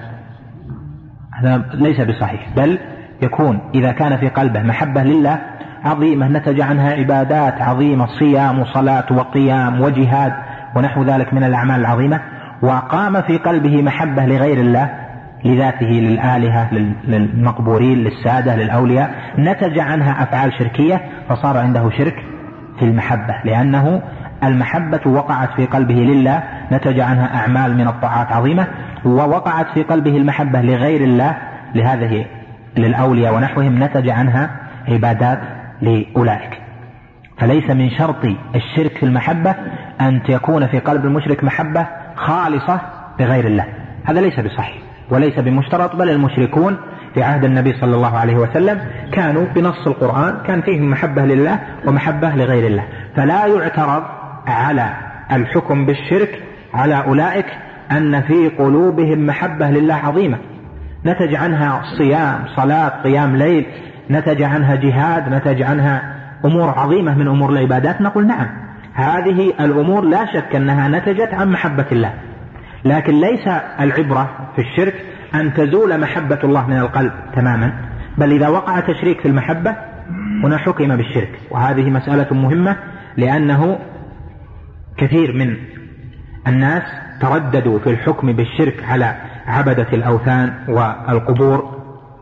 هذا ليس بصحيح، بل يكون إذا كان في قلبه محبة لله عظيمة نتج عنها عبادات عظيمة، صيام وصلاة وقيام وجهاد ونحو ذلك من الأعمال العظيمة، وقام في قلبه محبة لغير الله لذاته، للآلهة، للمقبورين، للسادة، للأولياء، نتج عنها أفعال شركية، فصار عنده شرك في المحبة، لأنه المحبة وقعت في قلبه لله نتج عنها أعمال من الطاعات عظيمة، ووقعت في قلبه المحبة لغير الله لهذه للأولياء ونحوهم نتج عنها عبادات لأولئك. فليس من شرط الشرك في المحبة أن تكون في قلب المشرك محبة خالصة لغير الله، هذا ليس بصحيح وليس بمشترط، بل المشركون في عهد النبي صلى الله عليه وسلم كانوا بنص القرآن كان فيهم محبة لله ومحبة لغير الله، فلا يعترض على الحكم بالشرك على أولئك أن في قلوبهم محبة لله عظيمة نتج عنها صيام، صلاة، قيام ليل، نتج عنها جهاد، نتج عنها أمور عظيمة من أمور العبادات، نقول نعم هذه الأمور لا شك أنها نتجت عن محبة الله، لكن ليس العبرة في الشرك أن تزول محبة الله من القلب تماما، بل إذا وقع تشريك في المحبة هنا حكم بالشرك. وهذه مسألة مهمة، لأنه كثير من الناس ترددوا في الحكم بالشرك على عبدة الأوثان والقبور.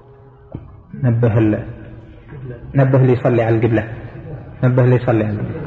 نبه ال... نبه لي صلي على القبلة، نبه لي صلي على القبلة.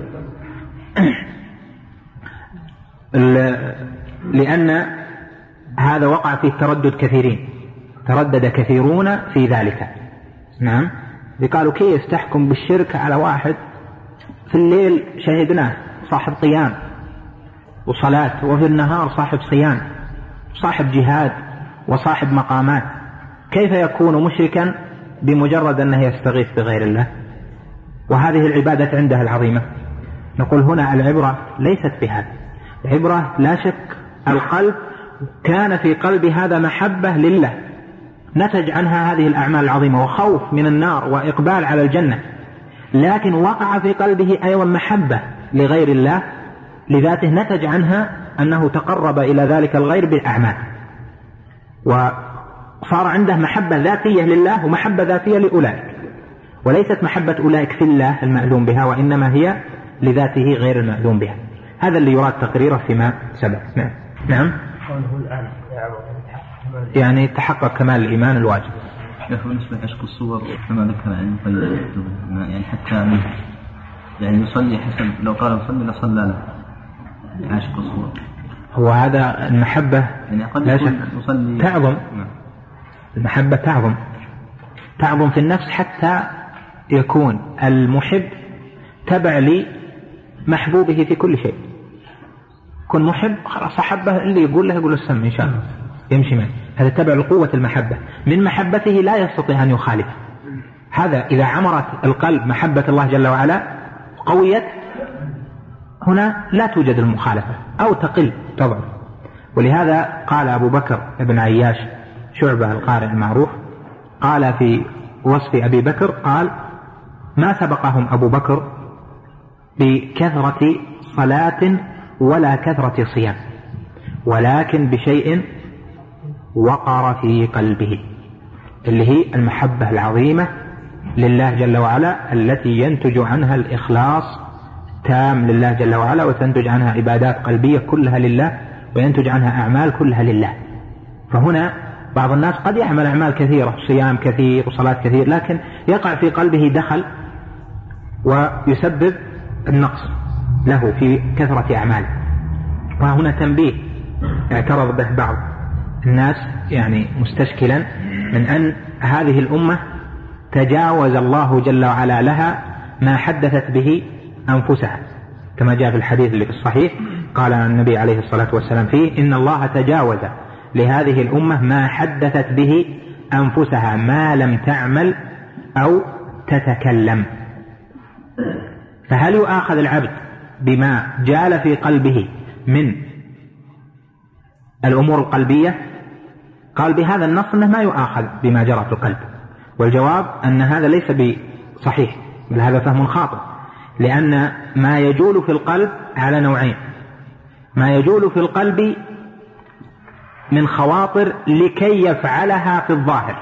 لأن هذا وقع فيه تردد كثيرين، تردد كثيرون في ذلك. نعم، قالوا كيف تحكم بالشرك على واحد في الليل شهدناه صاحب قيام وصلاة، وفي النهار صاحب صيام صاحب جهاد وصاحب مقامات، كيف يكون مشركا بمجرد أنه يستغيث بغير الله وهذه العبادة عنده العظيمة؟ نقول هنا العبرة ليست بهذا، العبرة لا شك القلب كان في قلب هذا محبة لله نتج عنها هذه الأعمال العظيمة وخوف من النار وإقبال على الجنة، لكن وقع في قلبه أيضا محبة لغير الله لذاته نتج عنها أنه تقرب إلى ذلك الغير بالأعمال، وصار عنده محبة ذاتية لله ومحبة ذاتية لأولئك، وليست محبة أولئك في الله المأذون بها، وإنما هي لذاته غير المأذون بها. هذا اللي يراد تقريره فيما سبق. نعم نعم يعني تحقق كمال الإيمان الواجب. بالنسبة لعشق الصور كما ذكر عن طيب يعني حتى يعني يصلي حسب لو قال يصلي لصلى له عشق الصور، هو هذا المحبة يعني قد يصلي تعظم، المحبة تعظم تعظم في النفس حتى يكون المحب تبع لمحبوبه في كل شيء، كن محب خلاص أحبه، اللي يقول له يقول له السم إن شاء الله يمشي معه. هذا تبع لقوة المحبة، من محبته لا يستطيع أن يخالف. هذا إذا عمرت القلب محبة الله جل وعلا قويت، هنا لا توجد المخالفة أو تقل تضعف. ولهذا قال أبو بكر بن عياش شعبة القارئ المعروف قال في وصف أبي بكر، قال: ما سبقهم أبو بكر بكثرة صلاة ولا كثرة صيام، ولكن بشيء وقر في قلبه، اللي هي المحبة العظيمة لله جل وعلا التي ينتج عنها الإخلاص تام لله جل وعلا، وتنتج عنها عبادات قلبية كلها لله، وينتج عنها أعمال كلها لله. فهنا بعض الناس قد يعمل أعمال كثيرة، صيام كثير وصلاة كثير، لكن يقع في قلبه دخل ويسبب النقص له في كثرة أعماله. وهنا تنبيه اعترض به بعض الناس يعني مستشكلا من أن هذه الأمة تجاوز الله جل وعلا لها ما حدثت به أنفسها، كما جاء في الحديث اللي في الصحيح قال النبي عليه الصلاة والسلام فيه: إن الله تجاوز لهذه الأمة ما حدثت به أنفسها ما لم تعمل أو تتكلم. فهل يؤاخذ العبد بما جال في قلبه من الأمور القلبية؟ قال بهذا النص أنه ما يؤاخذ بما جرى في القلب، والجواب أن هذا ليس بصحيح، بل هذا فهم خاطئ، لأن ما يجول في القلب على نوعين: ما يجول في القلب من خواطر لكي يفعلها في الظاهر،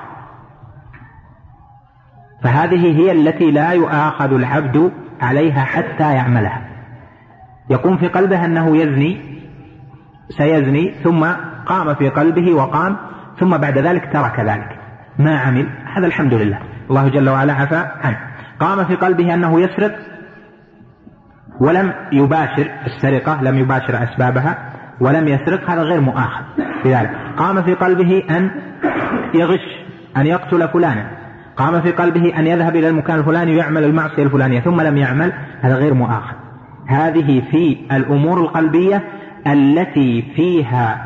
فهذه هي التي لا يؤاخذ العبد عليها حتى يعملها. يقوم في قلبه أنه يزني سيزني، ثم قام في قلبه وقام، ثم بعد ذلك ترك ذلك ما عمل، هذا الحمد لله الله جل وعلا عفى عنه. قام في قلبه أنه يسرق ولم يباشر السرقة، لم يباشر أسبابها ولم يسرق، هذا غير مؤاخذ بذلك. قام في قلبه أن يغش، أن يقتل فلانا، قام في قلبه أن يذهب إلى المكان الفلاني ويعمل المعصية الفلانية ثم لم يعمل، هذا غير مؤاخذ. هذه في الأمور القلبية التي فيها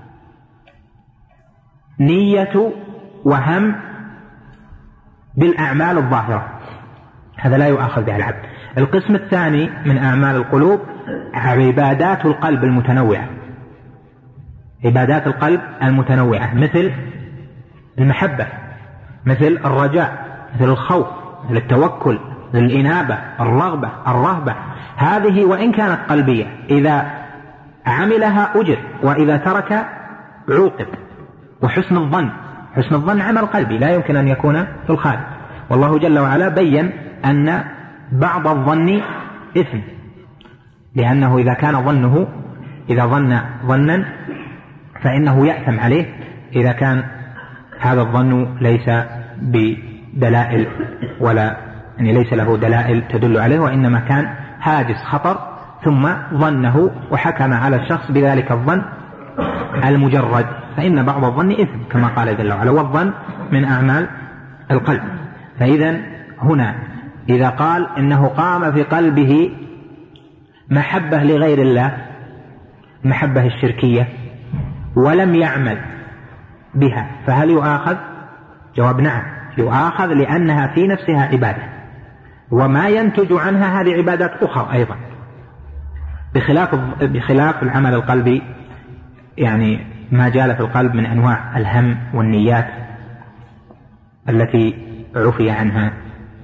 نية وهم بالأعمال الظاهرة، هذا لا يؤاخذ بها العبد. القسم الثاني من أعمال القلوب عبادات القلب المتنوعة، عبادات القلب المتنوعة مثل المحبة، مثل الرجاء، مثل الخوف، مثل التوكل، مثل الإنابة، الرغبة، الرهبة. هذه وإن كانت قلبية إذا عملها أجر، وإذا ترك عوقب. وحسن الظن، حسن الظن عمل قلبي لا يمكن أن يكون في الخارج، والله جل وعلا بين أن بعض الظن إثم، لأنه إذا كان ظنه إذا ظن ظنا فإنه يأثم عليه إذا كان هذا الظن ليس بدلائل ولا يعني ليس له دلائل تدل عليه، وإنما كان حاجز خطر ثم ظنه وحكم على الشخص بذلك الظن المجرد، فإن بعض الظن إثم كما قال جل وعلا: والظن من أعمال القلب. فإذا هنا إذا قال إنه قام في قلبه محبة لغير الله، محبة الشركية، ولم يعمل بها، فهل يؤاخذ؟ جواب نعم يؤاخذ، لأنها في نفسها عبادة، وما ينتج عنها هذه عبادات أخرى أيضا، بخلاف بخلاف العمل القلبي، يعني ما جال في القلب من أنواع الهم والنيات التي عفي عنها.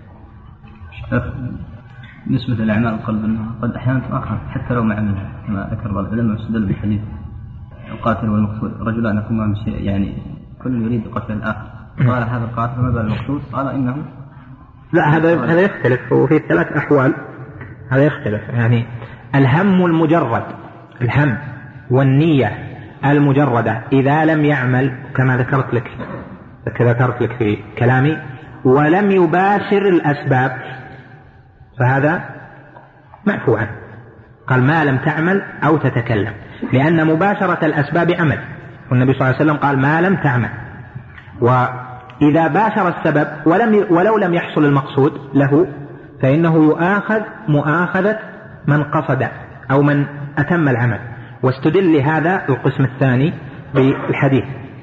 بالنسبة لأعمال القلب أنها قد أحيانا تؤخر حتى لو ما عملها، كما ذكر بعض العلماء واستدل بالحديث: القاتل والمقتول رجلان يقومان بشيء، يعني كل يريد قتل الآخر، قال هذا القاتل وما بال المقتول؟ قال إنه لا، هذا هذا يختلف، وفي ثلاث أحوال هذا يختلف. يعني الهم المجرد، الهم والنية المجردة إذا لم يعمل كما ذكرت لك ذكرت لك في كلامي ولم يباشر الأسباب فهذا معفو عنه. قال ما لم تعمل أو تتكلم، لأن مباشرة الأسباب عمل، والنبي صلى الله عليه وسلم قال ما لم تعمل. وإذا باشر السبب ولم ولو لم يحصل المقصود له فإنه يؤاخذ مؤاخذة من قصد أو من أتم العمل، واستدل لهذا القسم الثاني بالحديث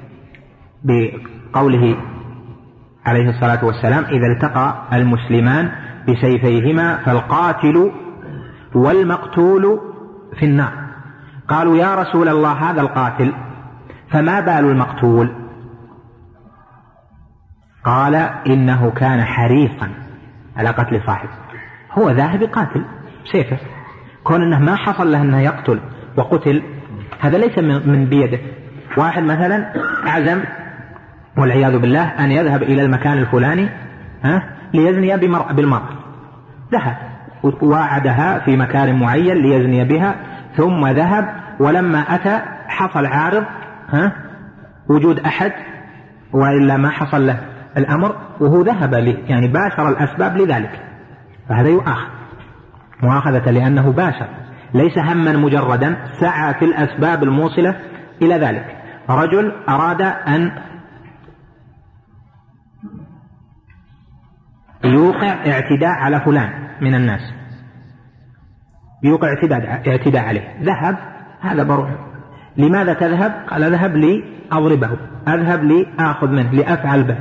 بقوله عليه الصلاة والسلام: إذا التقى المسلمان بسيفيهما فالقاتل والمقتول في النار. قالوا: يا رسول الله هذا القاتل، فما بال المقتول؟ قال: إنه كان حريصا على قتل صاحبه. هو ذاهب يقاتل سيفه، كون أنه ما حصل له أنه يقتل وقتل هذا ليس من بيده. واحد مثلا عزم والعياذ بالله أن يذهب إلى المكان الفلاني ها ليزني بالمرأة، ذهب ووعدها في مكان معين ليزني بها، ثم ذهب ولما أتى حصل عارض ها وجود أحد وإلا ما حصل له الأمر، وهو ذهب له يعني باشر الأسباب لذلك، فهذا يؤاخذ مؤاخذة لأنه باشر، ليس هما مجردا، سعى في الأسباب الموصلة إلى ذلك. رجل أراد أن يوقع اعتداء على فلان من الناس، يوقع اعتداء عليه، ذهب، هذا بروح. لماذا تذهب؟ قال: أذهب لي أضربه، أذهب لي أخذ منه، لأفعل به،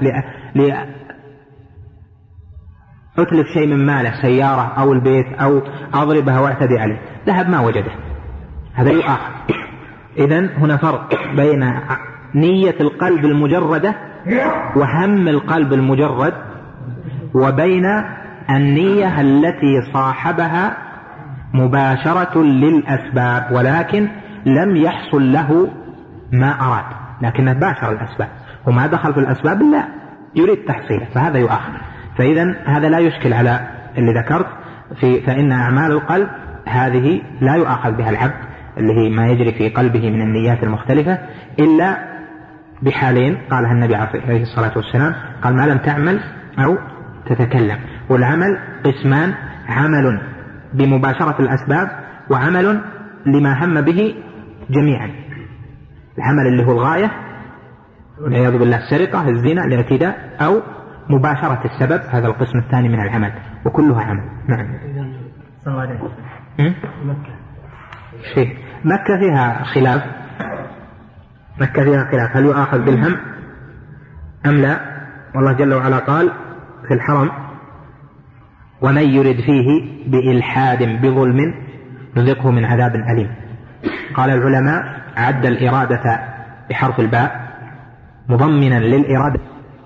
لأتلف شيء من ماله، سيارة أو البيت، أو أضربها واعتدي عليه. ذهب ما وجده، هذا يؤاخذ. إذن هنا فرق بين نية القلب المجردة وهم القلب المجرد، وبين النية التي صاحبها مباشرة للأسباب ولكن لم يحصل له ما أراد، لكنه باشر الأسباب وما دخل في الأسباب لا يريد تحصيله، فهذا يؤاخذ. فإذا هذا لا يشكل على اللي ذكرت في فإن أعمال القلب هذه لا يؤاخذ بها العبد، اللي هي ما يجري في قلبه من النيات المختلفة، إلا بحالين قالها النبي عليه الصلاة والسلام، قال: ما لم تعمل أو تتكلم. والعمل قسمان: عمل بمباشرة الأسباب، وعمل لما هم به جميعا. العمل اللي هو الغاية والعياذ بالله، السرقة، الزنا، الاعتداء، أو مباشرة السبب، هذا القسم الثاني من العمل، وكلها عمل. نعم. صلى الله عليه وسلم. مكة شيء مكة فيها خلاف، مكة فيها خلاف هل يؤاخذ بالهم أم لا؟ والله جل وعلا قال في الحرم: ومن يرد فيه بإلحاد بظلم نذقه من عذاب أليم. قال العلماء: عد الإرادة بحرف الباء مضمنا للإرادة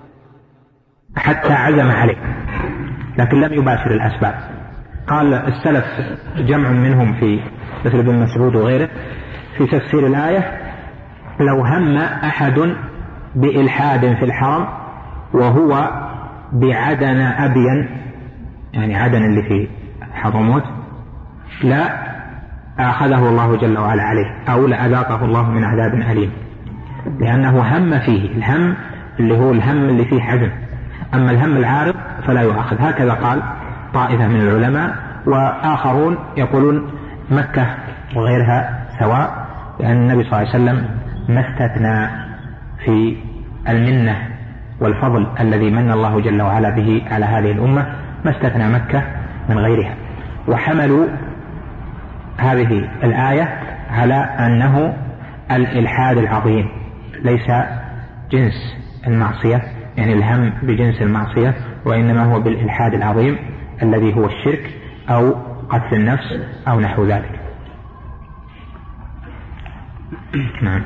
حتى عزم عليه، لكن لم يباشر الأسباب. قال السلف جمع منهم في مثل ابن مسعود وغيره في تفسير الآية: لو هم أحد بإلحاد في الحرم وهو بعدن أبين، يعني عدن اللي في حضرموت، لا أخذه الله جل وعلا عليه، أو لأذاقه الله من عذاب أليم، لأنه هم فيه. الهم اللي هو الهم اللي فيه حزن، أما الهم العارض فلا يؤاخذ. هكذا قال طائفة من العلماء، وآخرون يقولون مكة وغيرها سواء، لأن النبي صلى الله عليه وسلم ما استثنى في المنة والفضل الذي من الله جل وعلا به على هذه الأمة، ما استثنى مكة من غيرها. وحملوا هذه الآية على أنه الإلحاد العظيم ليس جنس المعصية، يعني الهم بجنس المعصية، وإنما هو بالإلحاد العظيم الذي هو الشرك أو قتل النفس أو نحو ذلك. نعم.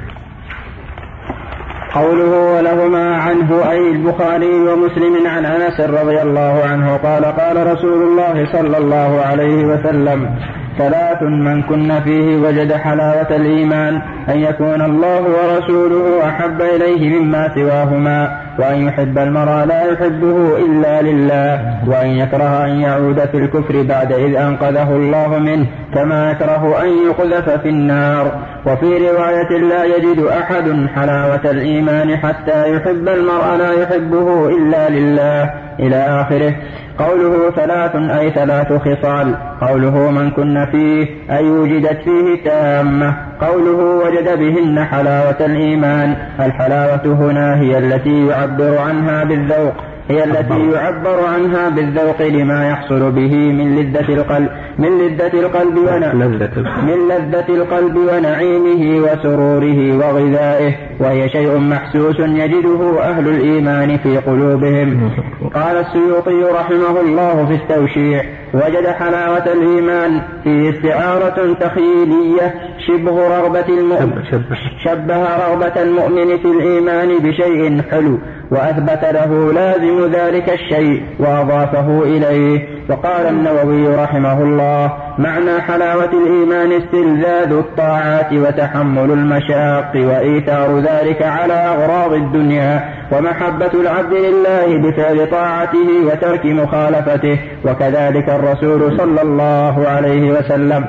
قوله: ولهما عنه أي البخاري ومسلم عن أنس رضي الله عنه قال: قال رسول الله صلى الله عليه وسلم: ثلاث من كن فيه وجد حلاوة الإيمان: أن يكون الله ورسوله أحب إليه مما سواهما، وأن يحب المرء لا يحبه إلا لله، وأن يكره أن يعود في الكفر بعد إذ أنقذه الله منه، كما يكره أن يقذف في النار. وفي رواية: لا يجد أحد حلاوة الإيمان حتى يحب المرء لا يحبه إلا لله، إلى آخره. قوله ثلاث أي ثلاث خصال. قوله من كن فيه أي وجدت فيه تامة. قوله وجد بهن حلاوة الإيمان. الحلاوة هنا هي التي يعبر عنها بالذوق، هي التي يعبر عنها بالذوق لما يحصل به من لذة القلب من لذة القلب من لذة القلب ونعيمه وسروره وغذائه، وهي شيء محسوس يجده أهل الإيمان في قلوبهم. قال السيوطي رحمه الله في التوشيح: وجد حلاوة الإيمان في استعارة تخيلية شبه رغبة المؤمن شبه رغبة المؤمن في الإيمان بشيء حلو، وأثبت له لازم ذلك الشيء وأضافه إليه. وقال النووي رحمه الله: معنى حلاوة الإيمان استلذاذ الطاعات وتحمل المشاق وإيثار ذلك على أغراض الدنيا، ومحبة العبد لله بفعل طاعته وترك مخالفته، وكذلك الرسول صلى الله عليه وسلم.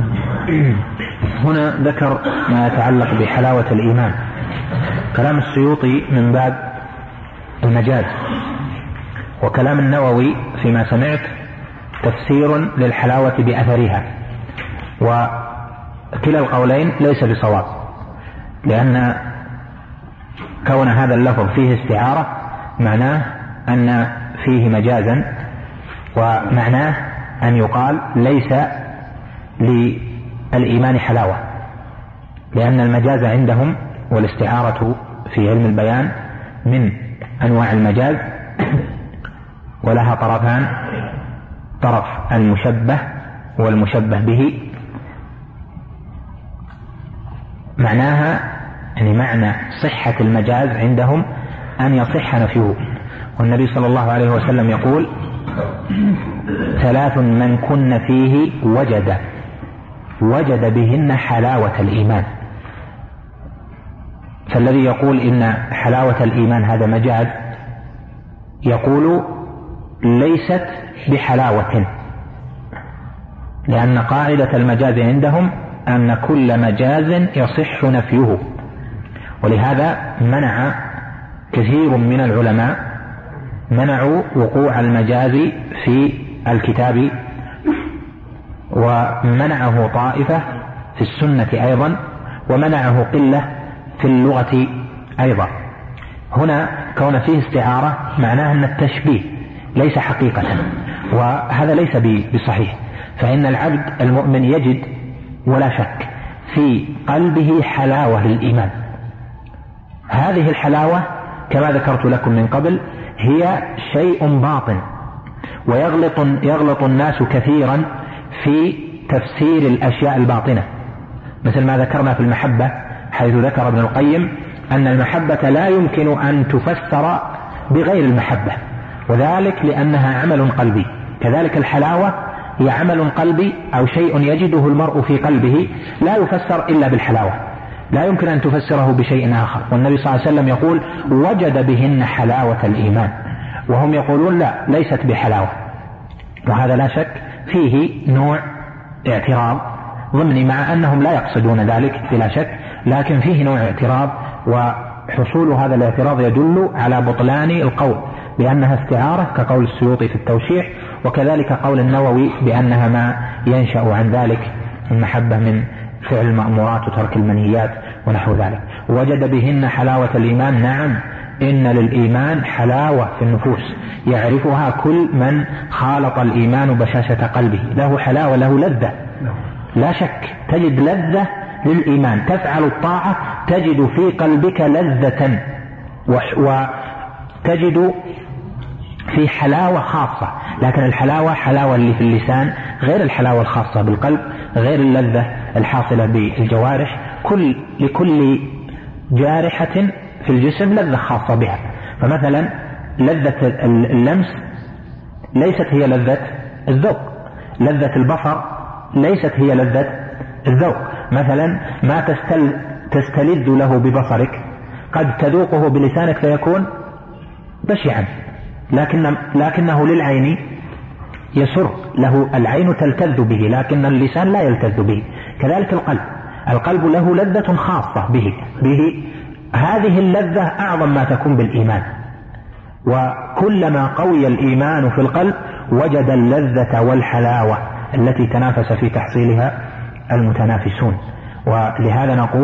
هنا ذكر ما يتعلق بحلاوة الإيمان. كلام السيوطي من باب المجاز، وكلام النووي فيما سمعت تفسير للحلاوة بأثرها، وكلا القولين ليس بصواب، لأن كون هذا اللفظ فيه استعارة معناه أن فيه مجازا، ومعناه أن يقال ليس للإيمان حلاوة، لأن المجاز عندهم والاستعارة في علم البيان من أنواع المجاز، ولها طرفان: طرف المشبه والمشبه به. معناها يعني معنى صحة المجاز عندهم أن يصح نفيه، والنبي صلى الله عليه وسلم يقول: ثلاث من كن فيه وجد وجد بهن حلاوة الإيمان. فالذي يقول إن حلاوة الإيمان هذا مجاز يقول ليست بحلاوة، لأن قاعدة المجاز عندهم أن كل مجاز يصح نفيه، ولهذا منع كثير من العلماء منعوا وقوع المجاز في الكتاب، ومنعه طائفة في السنة أيضا، ومنعه قلة في اللغة أيضا. هنا كون فيه استعارة معناه أن التشبيه ليس حقيقة، وهذا ليس بصحيح، فإن العبد المؤمن يجد ولا شك في قلبه حلاوة للإيمان. هذه الحلاوة كما ذكرت لكم من قبل هي شيء باطن، ويغلط يغلط الناس كثيرا في تفسير الأشياء الباطنة، مثل ما ذكرنا في المحبة، حيث ذكر ابن القيم أن المحبة لا يمكن أن تفسر بغير المحبة، وذلك لأنها عمل قلبي. كذلك الحلاوة هي عمل قلبي أو شيء يجده المرء في قلبه لا يفسر إلا بالحلاوة، لا يمكن أن تفسره بشيء آخر. والنبي صلى الله عليه وسلم يقول: وجد بهن حلاوة الإيمان، وهم يقولون لا، ليست بحلاوة. وهذا لا شك فيه نوع اعتراض ضمني، مع أنهم لا يقصدون ذلك بلا شك، لكن فيه نوع اعتراض، وحصول هذا الاعتراض يدل على بطلان القول بأنها استعارة كقول السيوطي في التوشيح، وكذلك قول النووي بأنها ما ينشأ عن ذلك المحبة من فعل المأمورات وترك المنهيات ونحو ذلك. وجد بهن حلاوة الإيمان، نعم، إن للإيمان حلاوة في النفوس يعرفها كل من خالط الإيمان بشاشة قلبه، له حلاوة، له لذة، لا شك تجد لذة للإيمان، تفعل الطاعة تجد في قلبك لذة، وتجد في حلاوة خاصة. لكن الحلاوة حلاوة اللي في اللسان غير الحلاوة الخاصة بالقلب، غير اللذة الحاصلة بالجوارح. كل لكل جارحة في الجسم لذة خاصة بها. فمثلا لذة اللمس ليست هي لذة الذوق، لذة البصر ليست هي لذة الذوق. مثلا ما تستل تستلذ له ببصرك قد تذوقه بلسانك فيكون بشعا، لكن لكنه للعين يسر، له العين تلتذ به لكن اللسان لا يلتذ به. كذلك القلب، القلب له لذة خاصة به به هذه اللذة أعظم ما تكون بالإيمان، وكلما قوي الإيمان في القلب وجد اللذة والحلاوة التي تنافس في تحصيلها المتنافسون. ولهذا نقول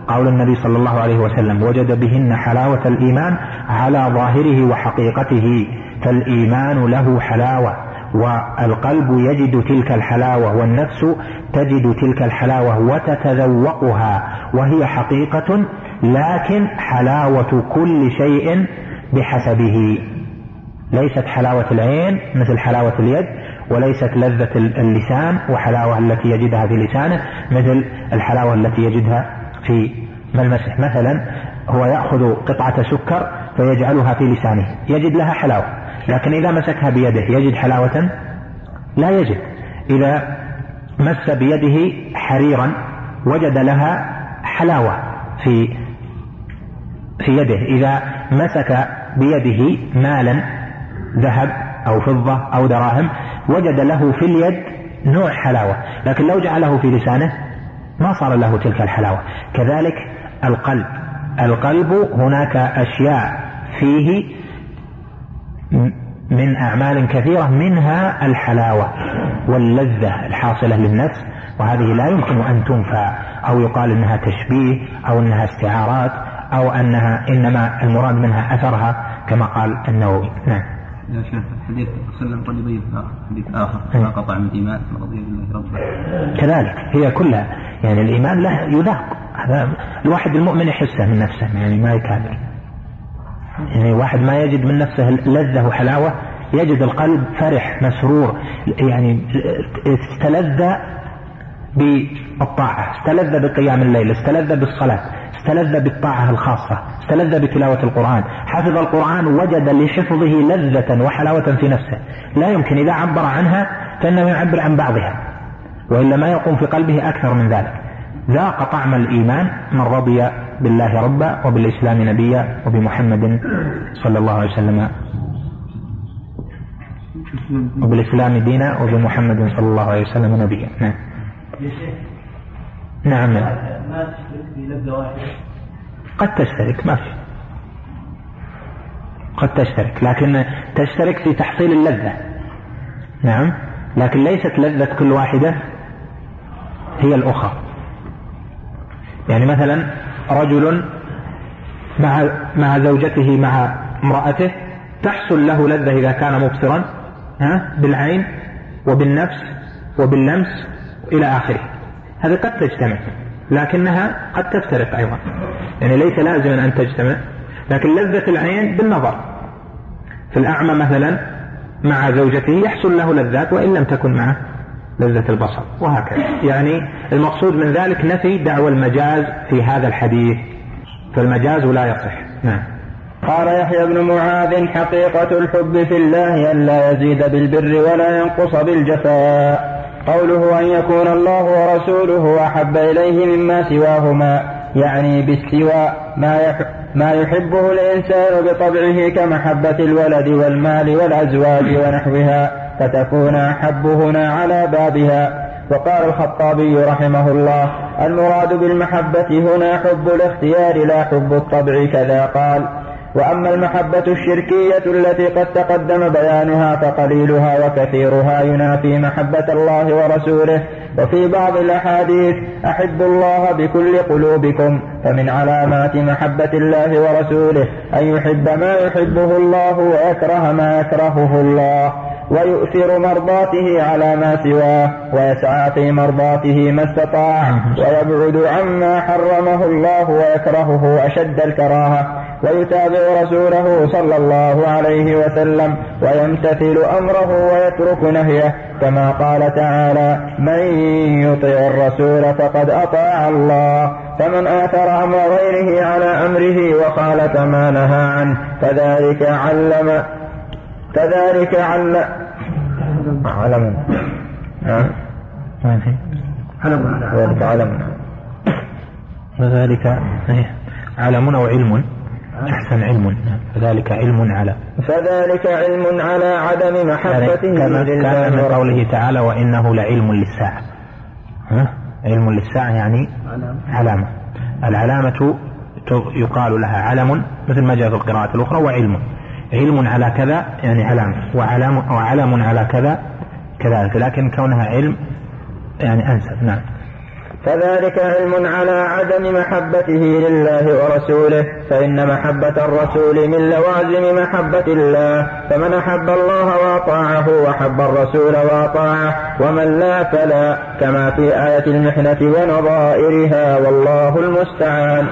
قول النبي صلى الله عليه وسلم وجد بهن حلاوة الإيمان على ظاهره وحقيقته، فالإيمان له حلاوة والقلب يجد تلك الحلاوة والنفس تجد تلك الحلاوة وتتذوقها، وهي حقيقة، لكن حلاوة كل شيء بحسبه. ليست حلاوة العين مثل حلاوة اليد، وليست لذة اللسان وحلاوة التي يجدها في لسانه مثل الحلاوة التي يجدها في ملمسه. مثلا هو يأخذ قطعة سكر فيجعلها في لسانه يجد لها حلاوة، لكن إذا مسكها بيده يجد حلاوة؟ لا يجد. إذا مس بيده حريرا وجد لها حلاوة في في يده. إذا مسك بيده مالا ذهب أو فضة أو دراهم وجد له في اليد نوع حلاوة، لكن لو جعله في لسانه ما صار له تلك الحلاوة. كذلك القلب القلب هناك أشياء فيه من أعمال كثيرة منها الحلاوة واللذة الحاصلة للنفس، وهذه لا يمكن أن تنفى أو يقال إنها تشبيه أو إنها استعارات أو أنها إنما المراد منها أثرها كما قال النووي. نعم. يا شيخ الحديث صلى الله عليه وسلم حديث آخر ما قطع من الإيمان رضي الله ربه. كذلك هي كلها يعني الإيمان له يذاق، هذا الواحد المؤمن يحسه من نفسه يعني ما يكابر. يعني واحد ما يجد من نفسه لذة وحلاوة يجد القلب فرح مسرور، يعني استلذ بالطاعة، استلذ بقيام الليل، استلذ بالصلاة، استلذ بالطاعة الخاصة، استلذ بتلاوة القرآن، حفظ القرآن وجد لحفظه لذة وحلاوة في نفسه لا يمكن إذا عبر عنها فإنه يعبر عن بعضها، وإلا ما يقوم في قلبه أكثر من ذلك. ذاق طعم الإيمان من رضي بالله ربا وبالإسلام نبيا وبمحمد صلى الله عليه وسلم وبالإسلام دينا وبمحمد صلى الله عليه وسلم نبيا. نعم. نعم. ما تشترك في لذة واحدة؟ قد تشترك ما في، قد تشترك لكن تشترك في تحصيل اللذة. نعم، لكن ليست لذة كل واحدة هي الأخرى. يعني مثلا رجل مع مع زوجته مع امرأته تحصل له لذة إذا كان مبصرا ها بالعين وبالنفس وباللمس إلى آخره، هذه قد تجتمع لكنها قد تفترق أيضا، يعني ليس لازما أن تجتمع. لكن لذة العين بالنظر، في الأعمى مثلا مع زوجته يحصل له لذات وإن لم تكن معه لذة البصر، وهكذا. يعني المقصود من ذلك نفي دعوى المجاز في هذا الحديث، فالمجاز لا يصح. نعم. قال يحيى بن معاذ حقيقة الحب في الله أن لا يزيد بالبر ولا ينقص بالجفاء. قوله أن يكون الله ورسوله أحب إليه مما سواهما، يعني بالسوى ما يحبه الإنسان بطبعه كمحبة الولد والمال والأزواج ونحوها، فتكون أحب هنا على بابها. وقال الخطابي رحمه الله المراد بالمحبة هنا حب الاختيار لا حب الطبع، كذا قال. وأما المحبة الشركية التي قد تقدم بيانها فقليلها وكثيرها ينافي محبة الله ورسوله. وفي بعض الأحاديث أحب الله بكل قلوبكم، فمن علامات محبة الله ورسوله أن يحب ما يحبه الله ويكره ما يكرهه الله، ويؤثر مرضاته على ما سواه، ويسعى في مرضاته ما استطاع، ويبعد عما حرمه الله ويكرهه أشد الكراهة، ويتابع رسوله صلى الله عليه وسلم ويمتثل أمره ويترك نهيه، كما قال تعالى من يطع الرسول فقد أطاع الله، فمن آثر أمر غيره على أمره وخالف ما نهى عنه فذلك علم فذلك علم علم ذلك علم وذلك علم أو علم أحسن علم، فذلك علم على فذلك علم على عدم محبته كان من قوله تعالى وإنه لعلم للساعة. ها؟ علم للساعة يعني علامة. العلامة يقال لها علم مثل ما جاء في القراءة الأخرى، وعلم علم على كذا يعني علامة، وعلم وعلم على كذا كذلك، لكن كونها علم يعني أنسب. نعم. فذلك علم على عدم محبته لله ورسوله، فإن محبة الرسول من لوازم محبة الله، فمن أحب الله وأطاعه وأحب الرسول وأطاعه، ومن لا فلا، كما في آية المحنة ونظائرها، والله المستعان.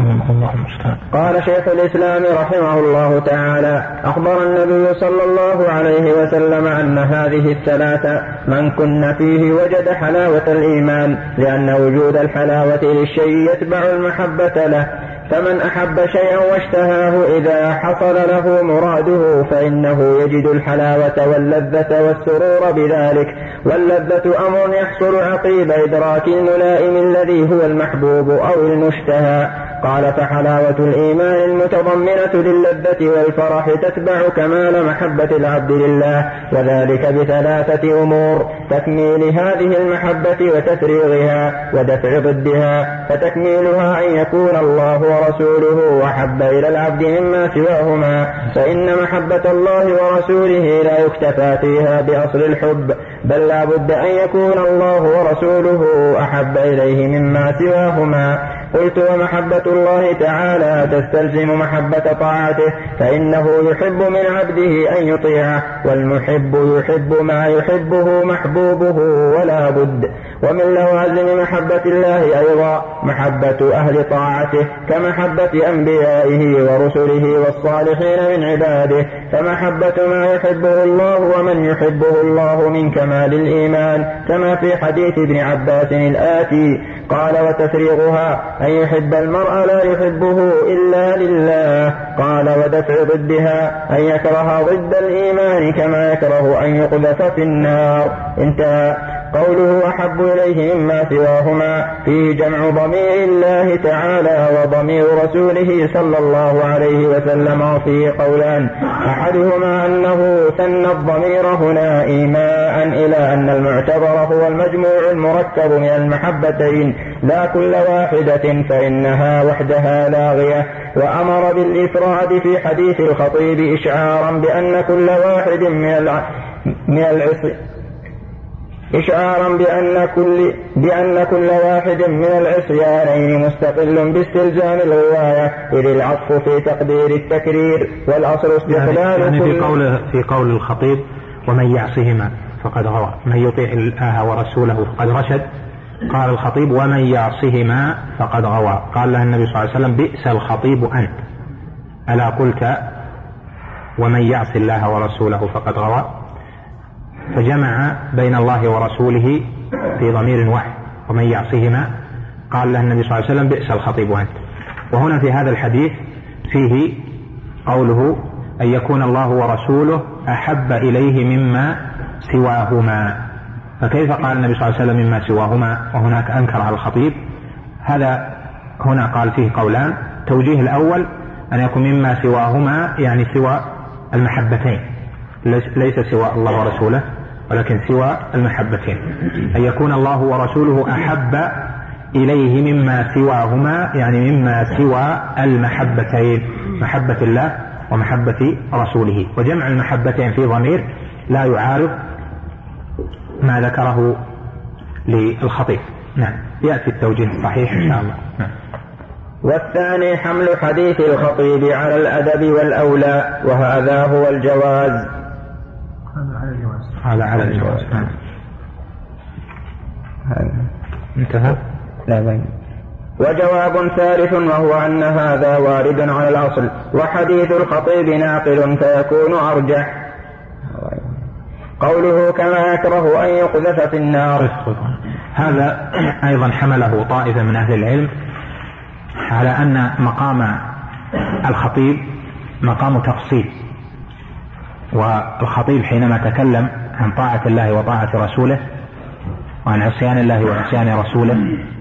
قال شيخ الإسلام رحمه الله تعالى: أخبر النبي صلى الله عليه وسلم أن هذه الثلاثة من كن فيه وجد حلاوة الإيمان، لأن وجود الحلاوة للشيء يتبع المحبة له، فمن أحب شيئا واشتهاه إذا حصل له مراده فإنه يجد الحلاوة واللذة والسرور بذلك، واللذة أمر يحصل عقيب إدراك الملائم الذي هو المحبوب أو المشتهى. قال: فحلاوة الإيمان المتضمنة للذة والفرح تتبع كمال محبة العبد لله، وذلك بثلاثة أمور: تكميل هذه المحبة وتفريغها ودفع ضدها. فتكميلها أن يكون الله ورسوله أحب إلى العبد مما سواهما، فإن محبة الله ورسوله لا يكتفى فيها بأصل الحب، بل لا بد أن يكون الله ورسوله أحب إليه مما سواهما. قلت: ومحبة الله تعالى تستلزم محبة طاعته، فإنه يحب من عبده أن يطيعه، والمحب يحب ما يحبه محبوبه ولا بد. ومن لوازم محبة الله أيضا محبة أهل طاعته كمحبة أنبيائه ورسله والصالحين من عباده، فمحبة ما يحبه الله ومن يحبه الله من كمال الإيمان، كما في حديث ابن عباس الآتي. قال: وتفريغها أن يحب المرء لا يحبه إلا لله. قال: ودفع ضدها أن يكره ضد الإيمان كما يكره أن يقذف في النار. انتهى. قوله أحب إليه مما سواهما فيه جمع ضمير الله تعالى وضمير رسوله صلى الله عليه وسلم، وفيه قولان: أحدهما أنه ثنى الضمير هنا إيماء إلى أن المعتبر هو المجموع المركب من المحبتين لا كل واحدة، فإنها وحدها لاغية. وأمر بالإفراد في حديث الخطيب إشعارا بأن كل واحد من الع... من العصي إشعارا بأن كل, بأن كل واحد من العصيانين مستقل باستلزام الغواية، إذ العطف في تقدير التكرير، والأصل استقلال يعني, يعني في قول في قول الخطيب: ومن يعصهما فقد غوى، من يطيع الله ورسوله فقد رشد. قال الخطيب: ومن يعصهما فقد غوى. قال له النبي صلى الله عليه وسلم: بئس الخطيب أنت، ألا قلت ومن يعص الله ورسوله فقد غوى؟ فجمع بين الله ورسوله في ضمير واحد، ومن يعصهما. قال له النبي صلى الله عليه وسلم: بئس الخطيب أنت. وهنا في هذا الحديث فيه قوله أن يكون الله ورسوله أحب إليه مما سواهما. فكيف قال النبي صلى الله عليه وسلم مما سواهما وهناك أنكر على الخطيب؟ هذا هنا قال فيه قولان: توجيه الأول أن يكون مما سواهما يعني سوى المحبتين، ليس سوى الله ورسوله ولكن سوى المحبتين، أن يكون الله ورسوله أحب إليه مما سواهما يعني مما سوى المحبتين، محبة الله ومحبة رسوله. وجمع المحبتين في ضمير لا يعارض ما ذكره للخطيب. نعم، يأتي التوجيه الصحيح إن شاء الله. نعم. والثاني حمل حديث الخطيب على الأدب والأولى، وهذا هو الجواز. هذا على الجواز. هذا على الجواز. نعم. انتهى. لا بين. وجواب ثالث وهو أن هذا وارد على الأصل، وحديث الخطيب ناقل فيكون أرجح. قوله كما يكره أن يقذف في النار، هذا أيضا حمله طائفة من أهل العلم على أن مقام الخطيب مقام تفصيل، والخطيب حينما تكلم عن طاعة الله وطاعة رسوله وعن عصيان الله وعصيان رسوله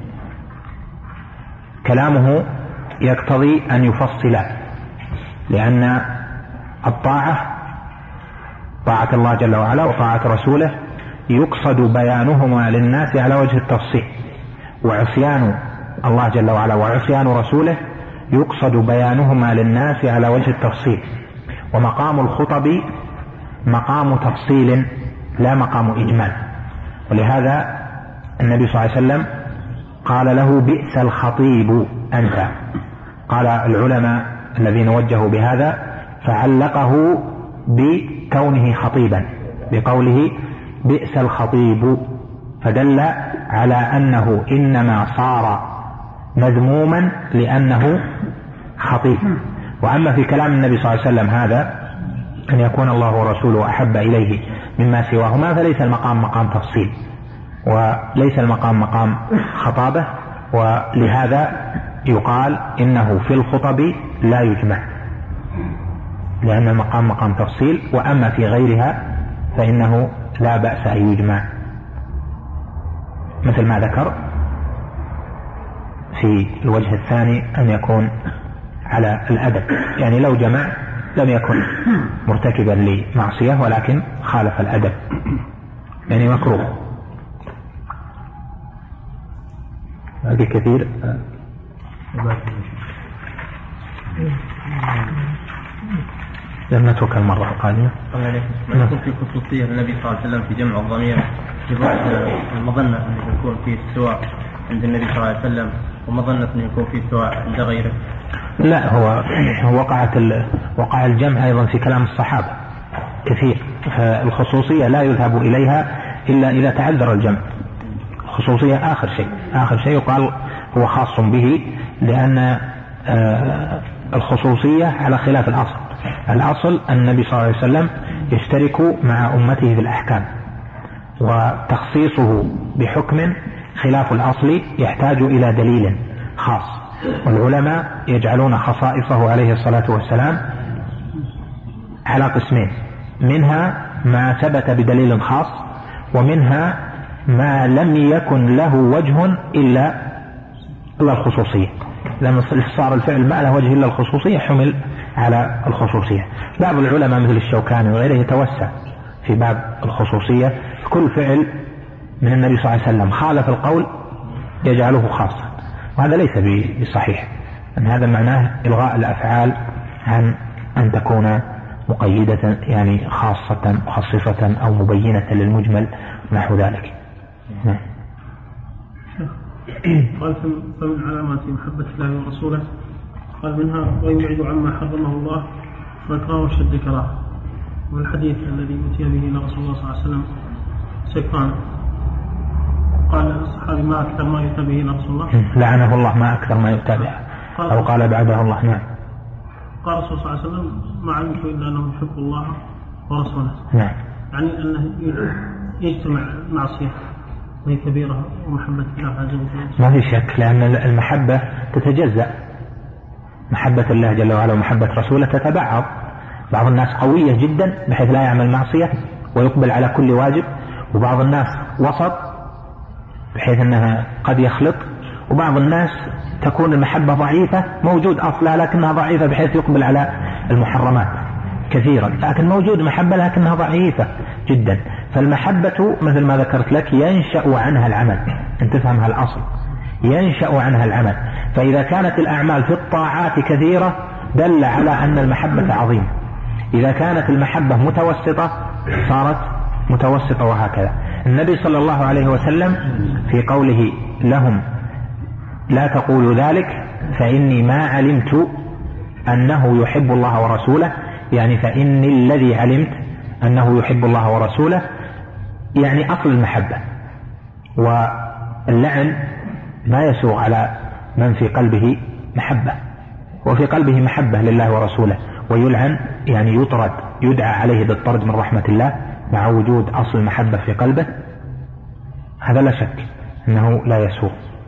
كلامه يقتضي أن يفصل، لأن الطاعة طاعة الله جل وعلا وطاعة رسوله يقصد بيانهما للناس على وجه التفصيل، وعصيان الله جل وعلا وعصيان رسوله يقصد بيانهما للناس على وجه التفصيل. ومقام الخطب مقام تفصيل لا مقام إجمال، ولهذا النبي صلى الله عليه وسلم قال له بئس الخطيب أنت. قال العلماء الذين وجهوا بهذا فعلقه بكونه خطيبا بقوله بئس الخطيب، فدل على أنه إنما صار مذموما لأنه خطيب. وأما في كلام النبي صلى الله عليه وسلم هذا أن يكون الله ورسوله أحب إليه مما سواهما، فليس المقام مقام تفصيل وليس المقام مقام خطابة، ولهذا يقال إنه في الخطب لا يجمع لأن المقام مقام تفصيل، وأما في غيرها فإنه لا بأس أن يجمع، مثل ما ذكر في الوجه الثاني أن يكون على الأدب، يعني لو جمع لم يكن مرتكبا لمعصية ولكن خالف الأدب، يعني مكروه. هذه كثير. لم نترك المرة القادمة. يكون في خصوصية النبي صلى الله عليه وسلم في جمع الضمير في المظنة أن يكون فيه استواء عند النبي صلى الله عليه وسلم ومظنة أن يكون فيه استواء عند غيره؟ لا، هو وقعت وقع الجمع أيضا في كلام الصحابة كثير، فالخصوصية لا يذهب إليها إلا إذا تعذر الجمع. الخصوصية آخر شيء آخر شيء يقال هو خاص به، لأن الخصوصية على خلاف الأصل. الأصل أن النبي صلى الله عليه وسلم يشترك مع أمته في الأحكام، وتخصيصه بحكم خلاف الأصل يحتاج إلى دليل خاص، والعلماء يجعلون خصائصه عليه الصلاة والسلام على قسمين، منها ما ثبت بدليل خاص، ومنها ما لم يكن له وجه إلا الخصوصية، لما صار الفعل ما له وجه إلا الخصوصية حمل على الخصوصية. بعض العلماء مثل الشوكاني وغيره يتوسع في باب الخصوصية، كل فعل من النبي صلى الله عليه وسلم خالف القول يجعله خاصا، وهذا ليس بصحيح، أن هذا معناه إلغاء الأفعال عن أن تكون مقيدة يعني خاصة مخصصة أو مبينة للمجمل نحو ذلك. نعم. قال فمن علامات محبة الله ورسوله قال منها ويبعد عما حرمه الله ويكره شد كراهه، والحديث الذي أتي به إلى رسول الله صلى الله عليه وسلم سكران، قال الصحابي ما أكثر ما يؤتى به إلى رسول الله، لعنه الله ما أكثر ما يؤتى به، أو قال بعده الله. نعم. قال الرسول صلى الله عليه وسلم ما علمت إلا أنه يحب الله ورسوله. نعم. يعني أنه يجتمع معصية وهي كبيرة ومحبة الله عز وجل. ما في شك، لأن المحبة تتجزأ، محبة الله جل وعلا ومحبة رسوله تتبعض. بعض الناس قوية جدا بحيث لا يعمل معصية ويقبل على كل واجب، وبعض الناس وسط بحيث أنها قد يخلط، وبعض الناس تكون المحبة ضعيفة موجود أصلها لكنها ضعيفة بحيث يقبل على المحرمات كثيرا، لكن موجود محبة لكنها ضعيفة جدا. فالمحبة مثل ما ذكرت لك ينشأ عنها العمل، أن تفهم هالأصل، ينشأ عنها العمل. فإذا كانت الأعمال في الطاعات كثيرة دل على أن المحبة عظيمة، إذا كانت المحبة متوسطة صارت متوسطة، وهكذا. النبي صلى الله عليه وسلم في قوله لهم لا تقولوا ذلك فإني ما علمت أنه يحب الله ورسوله، يعني فإني الذي علمت أنه يحب الله ورسوله، يعني أصل المحبة. واللعن ما يسوغ على من في قلبه محبة، وفي قلبه محبة لله ورسوله، ويلعن يعني يطرد، يدعى عليه بالطرد من رحمة الله مع وجود أصل المحبة في قلبه، هذا لا شك أنه لا يسوغ.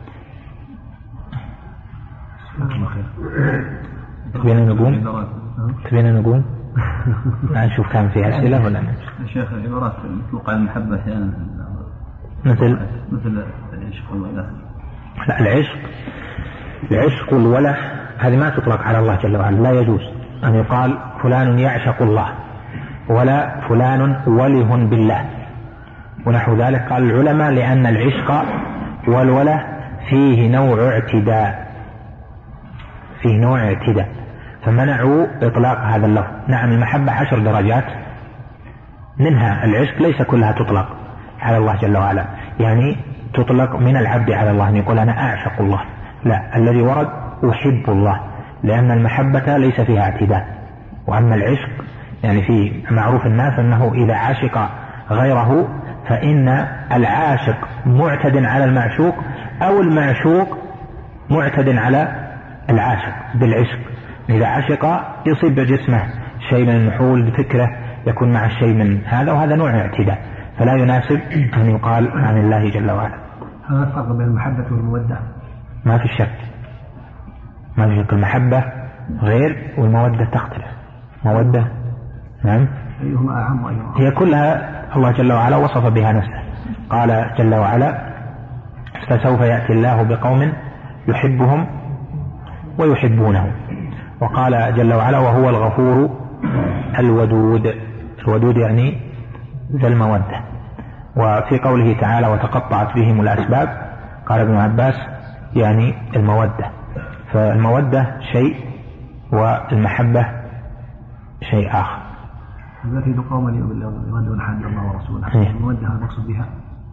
تبينا نقوم تبينا نقوم نشوف كان فيها أسئلة ولا نشوف شيخ عبارات مطلقة على المحبة أحيانا مثل مثل العشق والولاء. لا، العشق العشق والولاء هذه ما تطلق على الله جل وعلا، لا يجوز أن يقال فلان يعشق الله ولا فلان وله بالله ونحو ذلك. قال العلماء لأن العشق والولاء فيه نوع اعتداء فيه نوع اعتداء فمنعوا إطلاق هذا اللفظ. نعم، المحبة عشر درجات، منها العشق ليس كلها تطلق على الله جل وعلا، يعني تطلق من العبد على الله، أن يقول أنا أعشق الله، لا، الذي ورد أحب الله، لأن المحبة ليس فيها اعتداء. وأما العشق يعني في معروف الناس أنه إذا عشق غيره فإن العاشق معتد على المعشوق أو المعشوق معتد على العاشق بالعشق. إذا عشق يصيب بجسمه شيء من النحول بفكره، يكون مع الشيء من هذا، وهذا نوع اعتداء، فلا يناسب أن يقال عن الله جل وعلا. هذا الفرق بين المحبة والمودة؟ ما في شك، ما في شك، المحبة غير والمودة تختلف. مودة نعم أيهما أعم وأيهما؟ هي كلها الله جل وعلا وصف بها نفسه، قال جل وعلا فسوف يأتي الله بقوم يحبهم ويحبونه، وقال جل وعلا وهو الغفور الودود. الودود يعني ذا المودة. وفي قوله تعالى وتقطعت بهم الأسباب قال ابن عباس يعني المودة. فالمودة شيء والمحبة شيء آخر. التي قوما يودون حد الله ورسوله، المودة هذا المقصود بها؟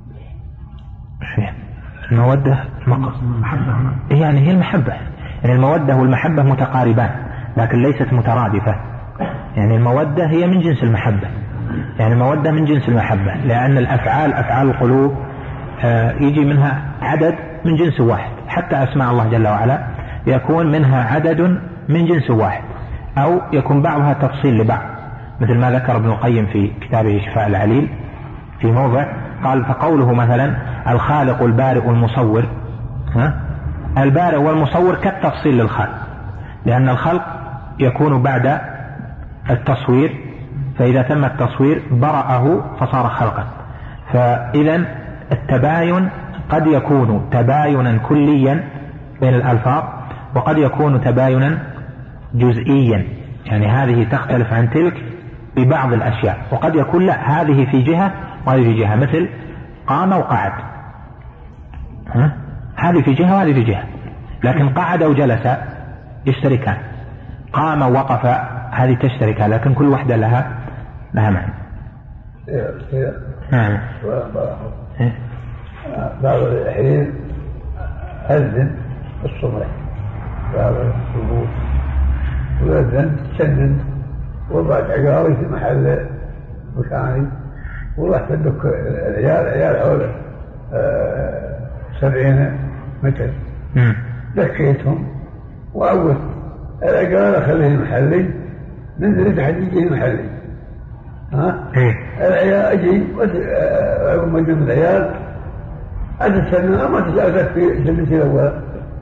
المودة المحبة هنا يعني هي المحبة، يعني المودة والمحبة متقاربان لكن ليست مترادفة. يعني المودة هي من جنس المحبة، يعني المودة من جنس المحبة، لأن الأفعال أفعال القلوب يجي منها عدد من جنس واحد، حتى أسماء الله جل وعلا يكون منها عدد من جنس واحد أو يكون بعضها تفصيل لبعض، مثل ما ذكر ابن القيم في كتابه شفاء العليل في موضع قال فقوله مثلا الخالق البارئ المصور، ها؟ البارئ والمصور كالتفصيل للخالق، لأن الخلق يكون بعد التصوير، فإذا تم التصوير برأه فصار خلقا. فإذا التباين قد يكون تباينا كليا بين الألفاظ وقد يكون تباينا جزئيا، يعني هذه تختلف عن تلك ببعض الأشياء، وقد يكون لا هذه في جهة وهذه في جهة، مثل قام وقعد، ها؟ هذه في جهة وهذه في جهة، لكن قعد وجلس يشتركان، قام ووقف هذه تشتركان، لكن كل واحدة لها لها معنى. نعم. بعض الحين أذن الصبح بعض الصبوح وأذن تسدد وضعت عقاري في محل مكاني ورحت أدك العيال عيال حول سبعين متر دكيتهم وأول العقار أخليه محلي ننزل تحديدي محلي، ها العيال أجي أقوم مجمع العيال هذا السنة ما تسألت في سنتي الأولى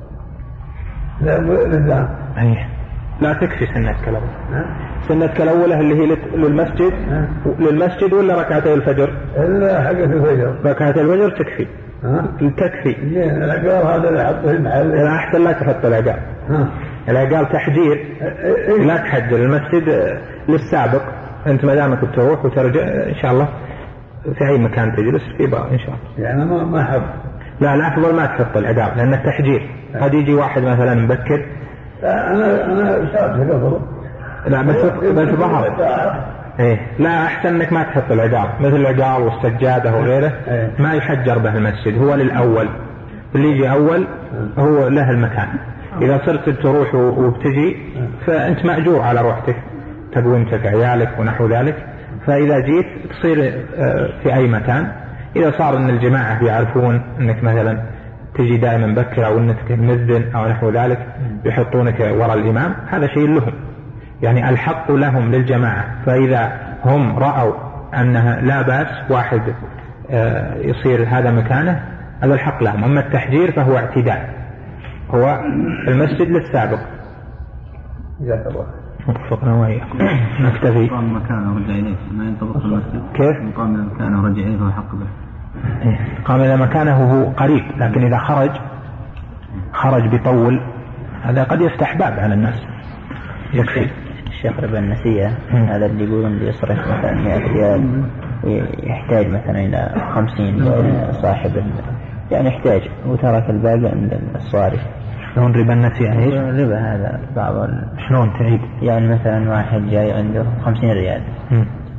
للزام لا تكفي سنتك الأولى. سنتك الأولى اللي هي للمسجد للمسجد ولا ركعتي الفجر؟ إلا حقة الفجر. ركعتي الفجر تكفي. ها؟ تكفي. زين العقار هذا اللي حطه في المحل. لا أحسن لا تحط العقار. العقار تحجير. لا تحجر المسجد للسابق. أنت ما دامك بتروح وترجع إن شاء الله في أي مكان تجلس في بقى إن شاء الله. يعني ما ما حب. لا الأفضل ما تحط العقار لأن التحجير. قد يجي واحد مثلا مبكر. لا أنا أنا شاب قبل. لا بس بس ظهر. إيه لا أحسن إنك ما تحط العقار، مثل العقار والسجادة وغيره ما يحجر به المسجد، هو للأول اللي يجي أول هو له المكان. إذا صرت تروح وبتجي فأنت مأجور على روحتك تقويمتك عيالك ونحو ذلك، فإذا جيت تصير في أي مكان. إذا صار أن الجماعة يعرفون أنك مثلا تجي دائما بكر أو أنك مذن أو نحو ذلك يحطونك وراء الإمام، هذا شيء لهم، يعني الحق لهم للجماعة. فإذا هم رأوا أنها لا بأس واحد يصير هذا مكانه هذا الحق لهم. أما التحجير فهو اعتداء، هو المسجد للسابق. جزاك الله وفقنا وإياكم. نكتفي. مقام مكانه ورجع إليه ما ينطبق المسجد. كيف؟ مقام إلى مكانه ورجع إليه هو حق به. قام إلى مكانه هو قريب، لكن إذا خرج خرج بيطول هذا قد يفتح باب على الناس. يكفي. الشيخ ربا النسية هذا اللي يقولون بيصرف مثلا مئة ريال ويحتاج مثلا إلى خمسين صاحب يعني يحتاج وترك الباقي عند الصارف. شلون ربا النسيئة ايش؟ ربا هذا بعض شلون تعيد؟ يعني مثلا واحد جاي عنده خمسين ريال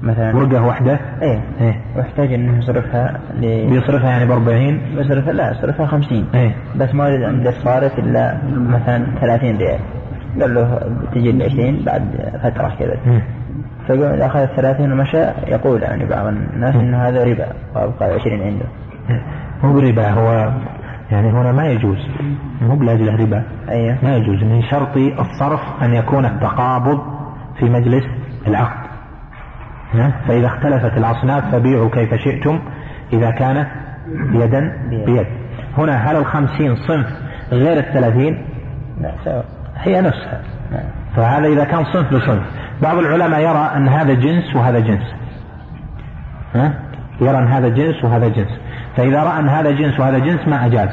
مثلا ورقة واحدة ايه, إيه؟ ويحتاج انه يصرفها ل... بيصرفها يعني بأربعين، بيصرفها لا يصرفها خمسين إيه؟ بس ما يريد عند الصارف الا مثلا ثلاثين ريال، قال له تجي العشرين بعد فترة كذا. إيه؟ فقال إذا أخذ الثلاثين ومشى يقول يعني بعض الناس إن هذا ربا وأبقى عشرين عنده. مو بربا، هو يعني هنا ما يجوز، مو بلاجل ربا. أيه. ما يجوز. من شرط الصرف أن يكون التقابض في مجلس العقد. فإذا اختلفت الأصناف فبيعوا كيف شئتم إذا كانت يدا بيد. هنا هل الخمسين صنف غير الثلاثين؟ لا سواء، هي نفسها. فهذا إذا كان صنف بصنف. بعض العلماء يرى أن هذا جنس وهذا جنس، ها؟ يرى أن هذا جنس وهذا جنس، فإذا رأى أن هذا جنس وهذا جنس ما أجاز.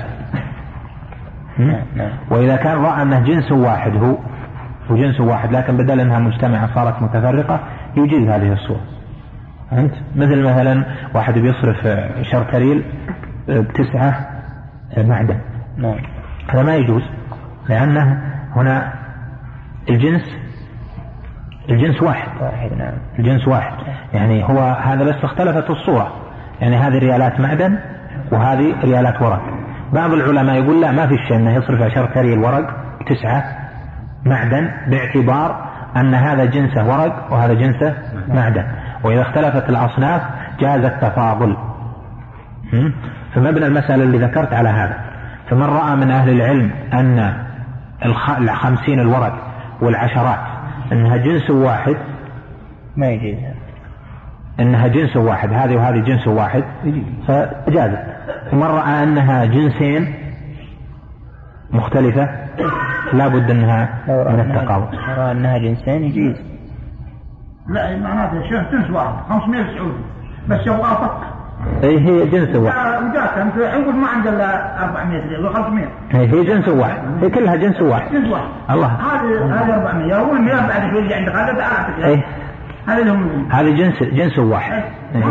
وإذا كان رأى أنه جنس واحد هو وجنس واحد لكن بدل أنها مجتمعة صارت متفرقة يجيز هذه الصورة. أنت مثل مثلا واحد بيصرف شركريل بتسعة معدن، هذا ما يجوز، لأنه هنا الجنس الجنس واحد. واحد نعم. الجنس واحد، يعني هو هذا بس اختلفت الصورة، يعني هذه ريالات معدن وهذه ريالات ورق. بعض العلماء يقول لا، ما في شيء انه يصرف عشر كريل ورق تسعة معدن باعتبار ان هذا جنسه ورق وهذا جنسه معدن، واذا اختلفت الاصناف جاز التفاضل. فمبنى المسألة اللي ذكرت على هذا. فمن رأى من اهل العلم ان الخمسين الورق والعشرات انها جنس واحد ما يجيز، انها جنس واحد هذه وهذه جنس واحد فجازت. ومن رأى انها جنسين مختلفة لا بد انها من التقابض. رأى انها جنسين يجيز. لا معناته شيخ جنس واحد خمسمائة سعودي بس يوقفك. اي هي جنس واحد. وجاك انت عقد ما عند الا أربعمائة ريال ولا خمسمائة. هي جنس واحد، هي كلها جنس واحد. جنس واحد. الله. هذه هذه أربعمائة والمئة بعد يجي عندك هذا تعرف. اي هذا هم. هذه جنس جنس واحد.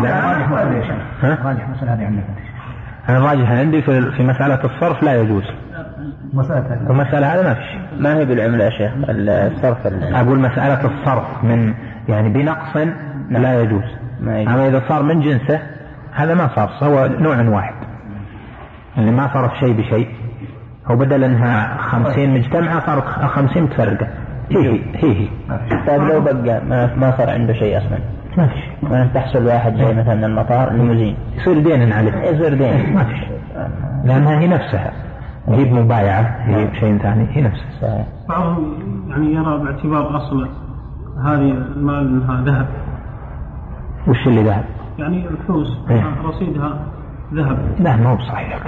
راجح مسألة هذه عندك. أنا راجح عندي في في مسألة الصرف لا يجوز. مسألة المسألة هذا ما في شيء. ما هي بالعملة يا شيخ الصرف. أقول مسألة الصرف من يعني بنقص لا يجوز. أما إذا صار من جنسه هذا ما صار، هو نوع واحد، يعني ما صرف شيء بشيء. هو بدل انها خمسين مجتمعة صارت خمسين متفرقة. هي هي هي. طيب لو بقى ما ما صار عنده شيء أصلا ما في شيء. ما تحصل واحد زي مثلا من المطار ليموزين يصير دين عليه. يصير دين ما في شيء، لأنها هي نفسها، هي بمبايعة، هي بشيء ثاني، هي نفسها. بعضهم يعني يرى باعتبار أصل هذه المال انها ذهب. وش اللي ذهب؟ يعني الفلوس رصيدها ذهب. لا ما هو بصحيح.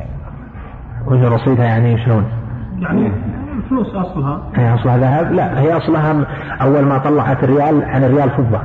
وإذا رصيدها يعني شلون؟ يعني الفلوس أصلها هي أصلها ذهب؟ لا، هي أصلها أول ما طلعت الريال عن الريال فضة.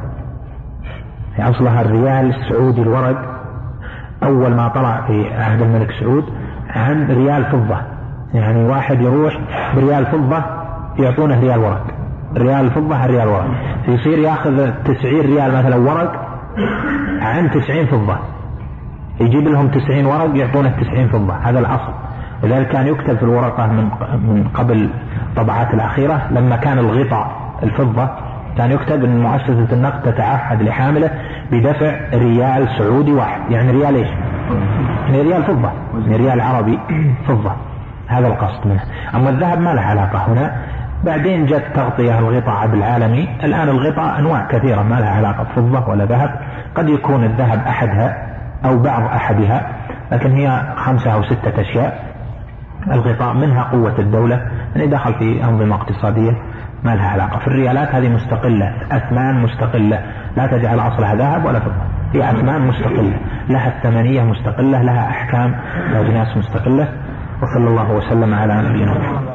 هي أصلها الريال السعودي الورق أول ما طلع في عهد الملك سعود عن ريال فضة، يعني واحد يروح بريال فضة يعطونه ريال ورق، ريال فضة ريال ورق، فيصير يأخذ تسعين ريال مثلا ورق عن تسعين فضة، يجيب لهم تسعين ورق يعطونه تسعين فضة. هذا الأصل. لذلك كان يكتب في الورقة من من قبل الطبعات الأخيرة لما كان الغطاء الفضة كان يكتب أن مؤسسة النقد تتعهد لحامله بدفع ريال سعودي واحد، يعني ريال إيش؟ يعني ريال فضة، يعني ريال عربي فضة. هذا القصد منه. أما الذهب ما له علاقة هنا. بعدين جت تغطية الغطاء بالعالمي. الآن الغطاء أنواع كثيرة ما لها علاقة بفضة ولا ذهب. قد يكون الذهب أحدها أو بعض أحدها، لكن هي خمسة أو ستة أشياء. الغطاء منها قوة الدولة، يعني دخل في أنظمة اقتصادية ما لها علاقة. في الريالات هذه مستقلة، أثمان مستقلة لا تجعل أصلها ذهب ولا فضة، هي أثمان مستقلة لها الثمنية مستقلة، لها أحكام وأجناس مستقلة. وصلى الله وسلم على نبينا محمد.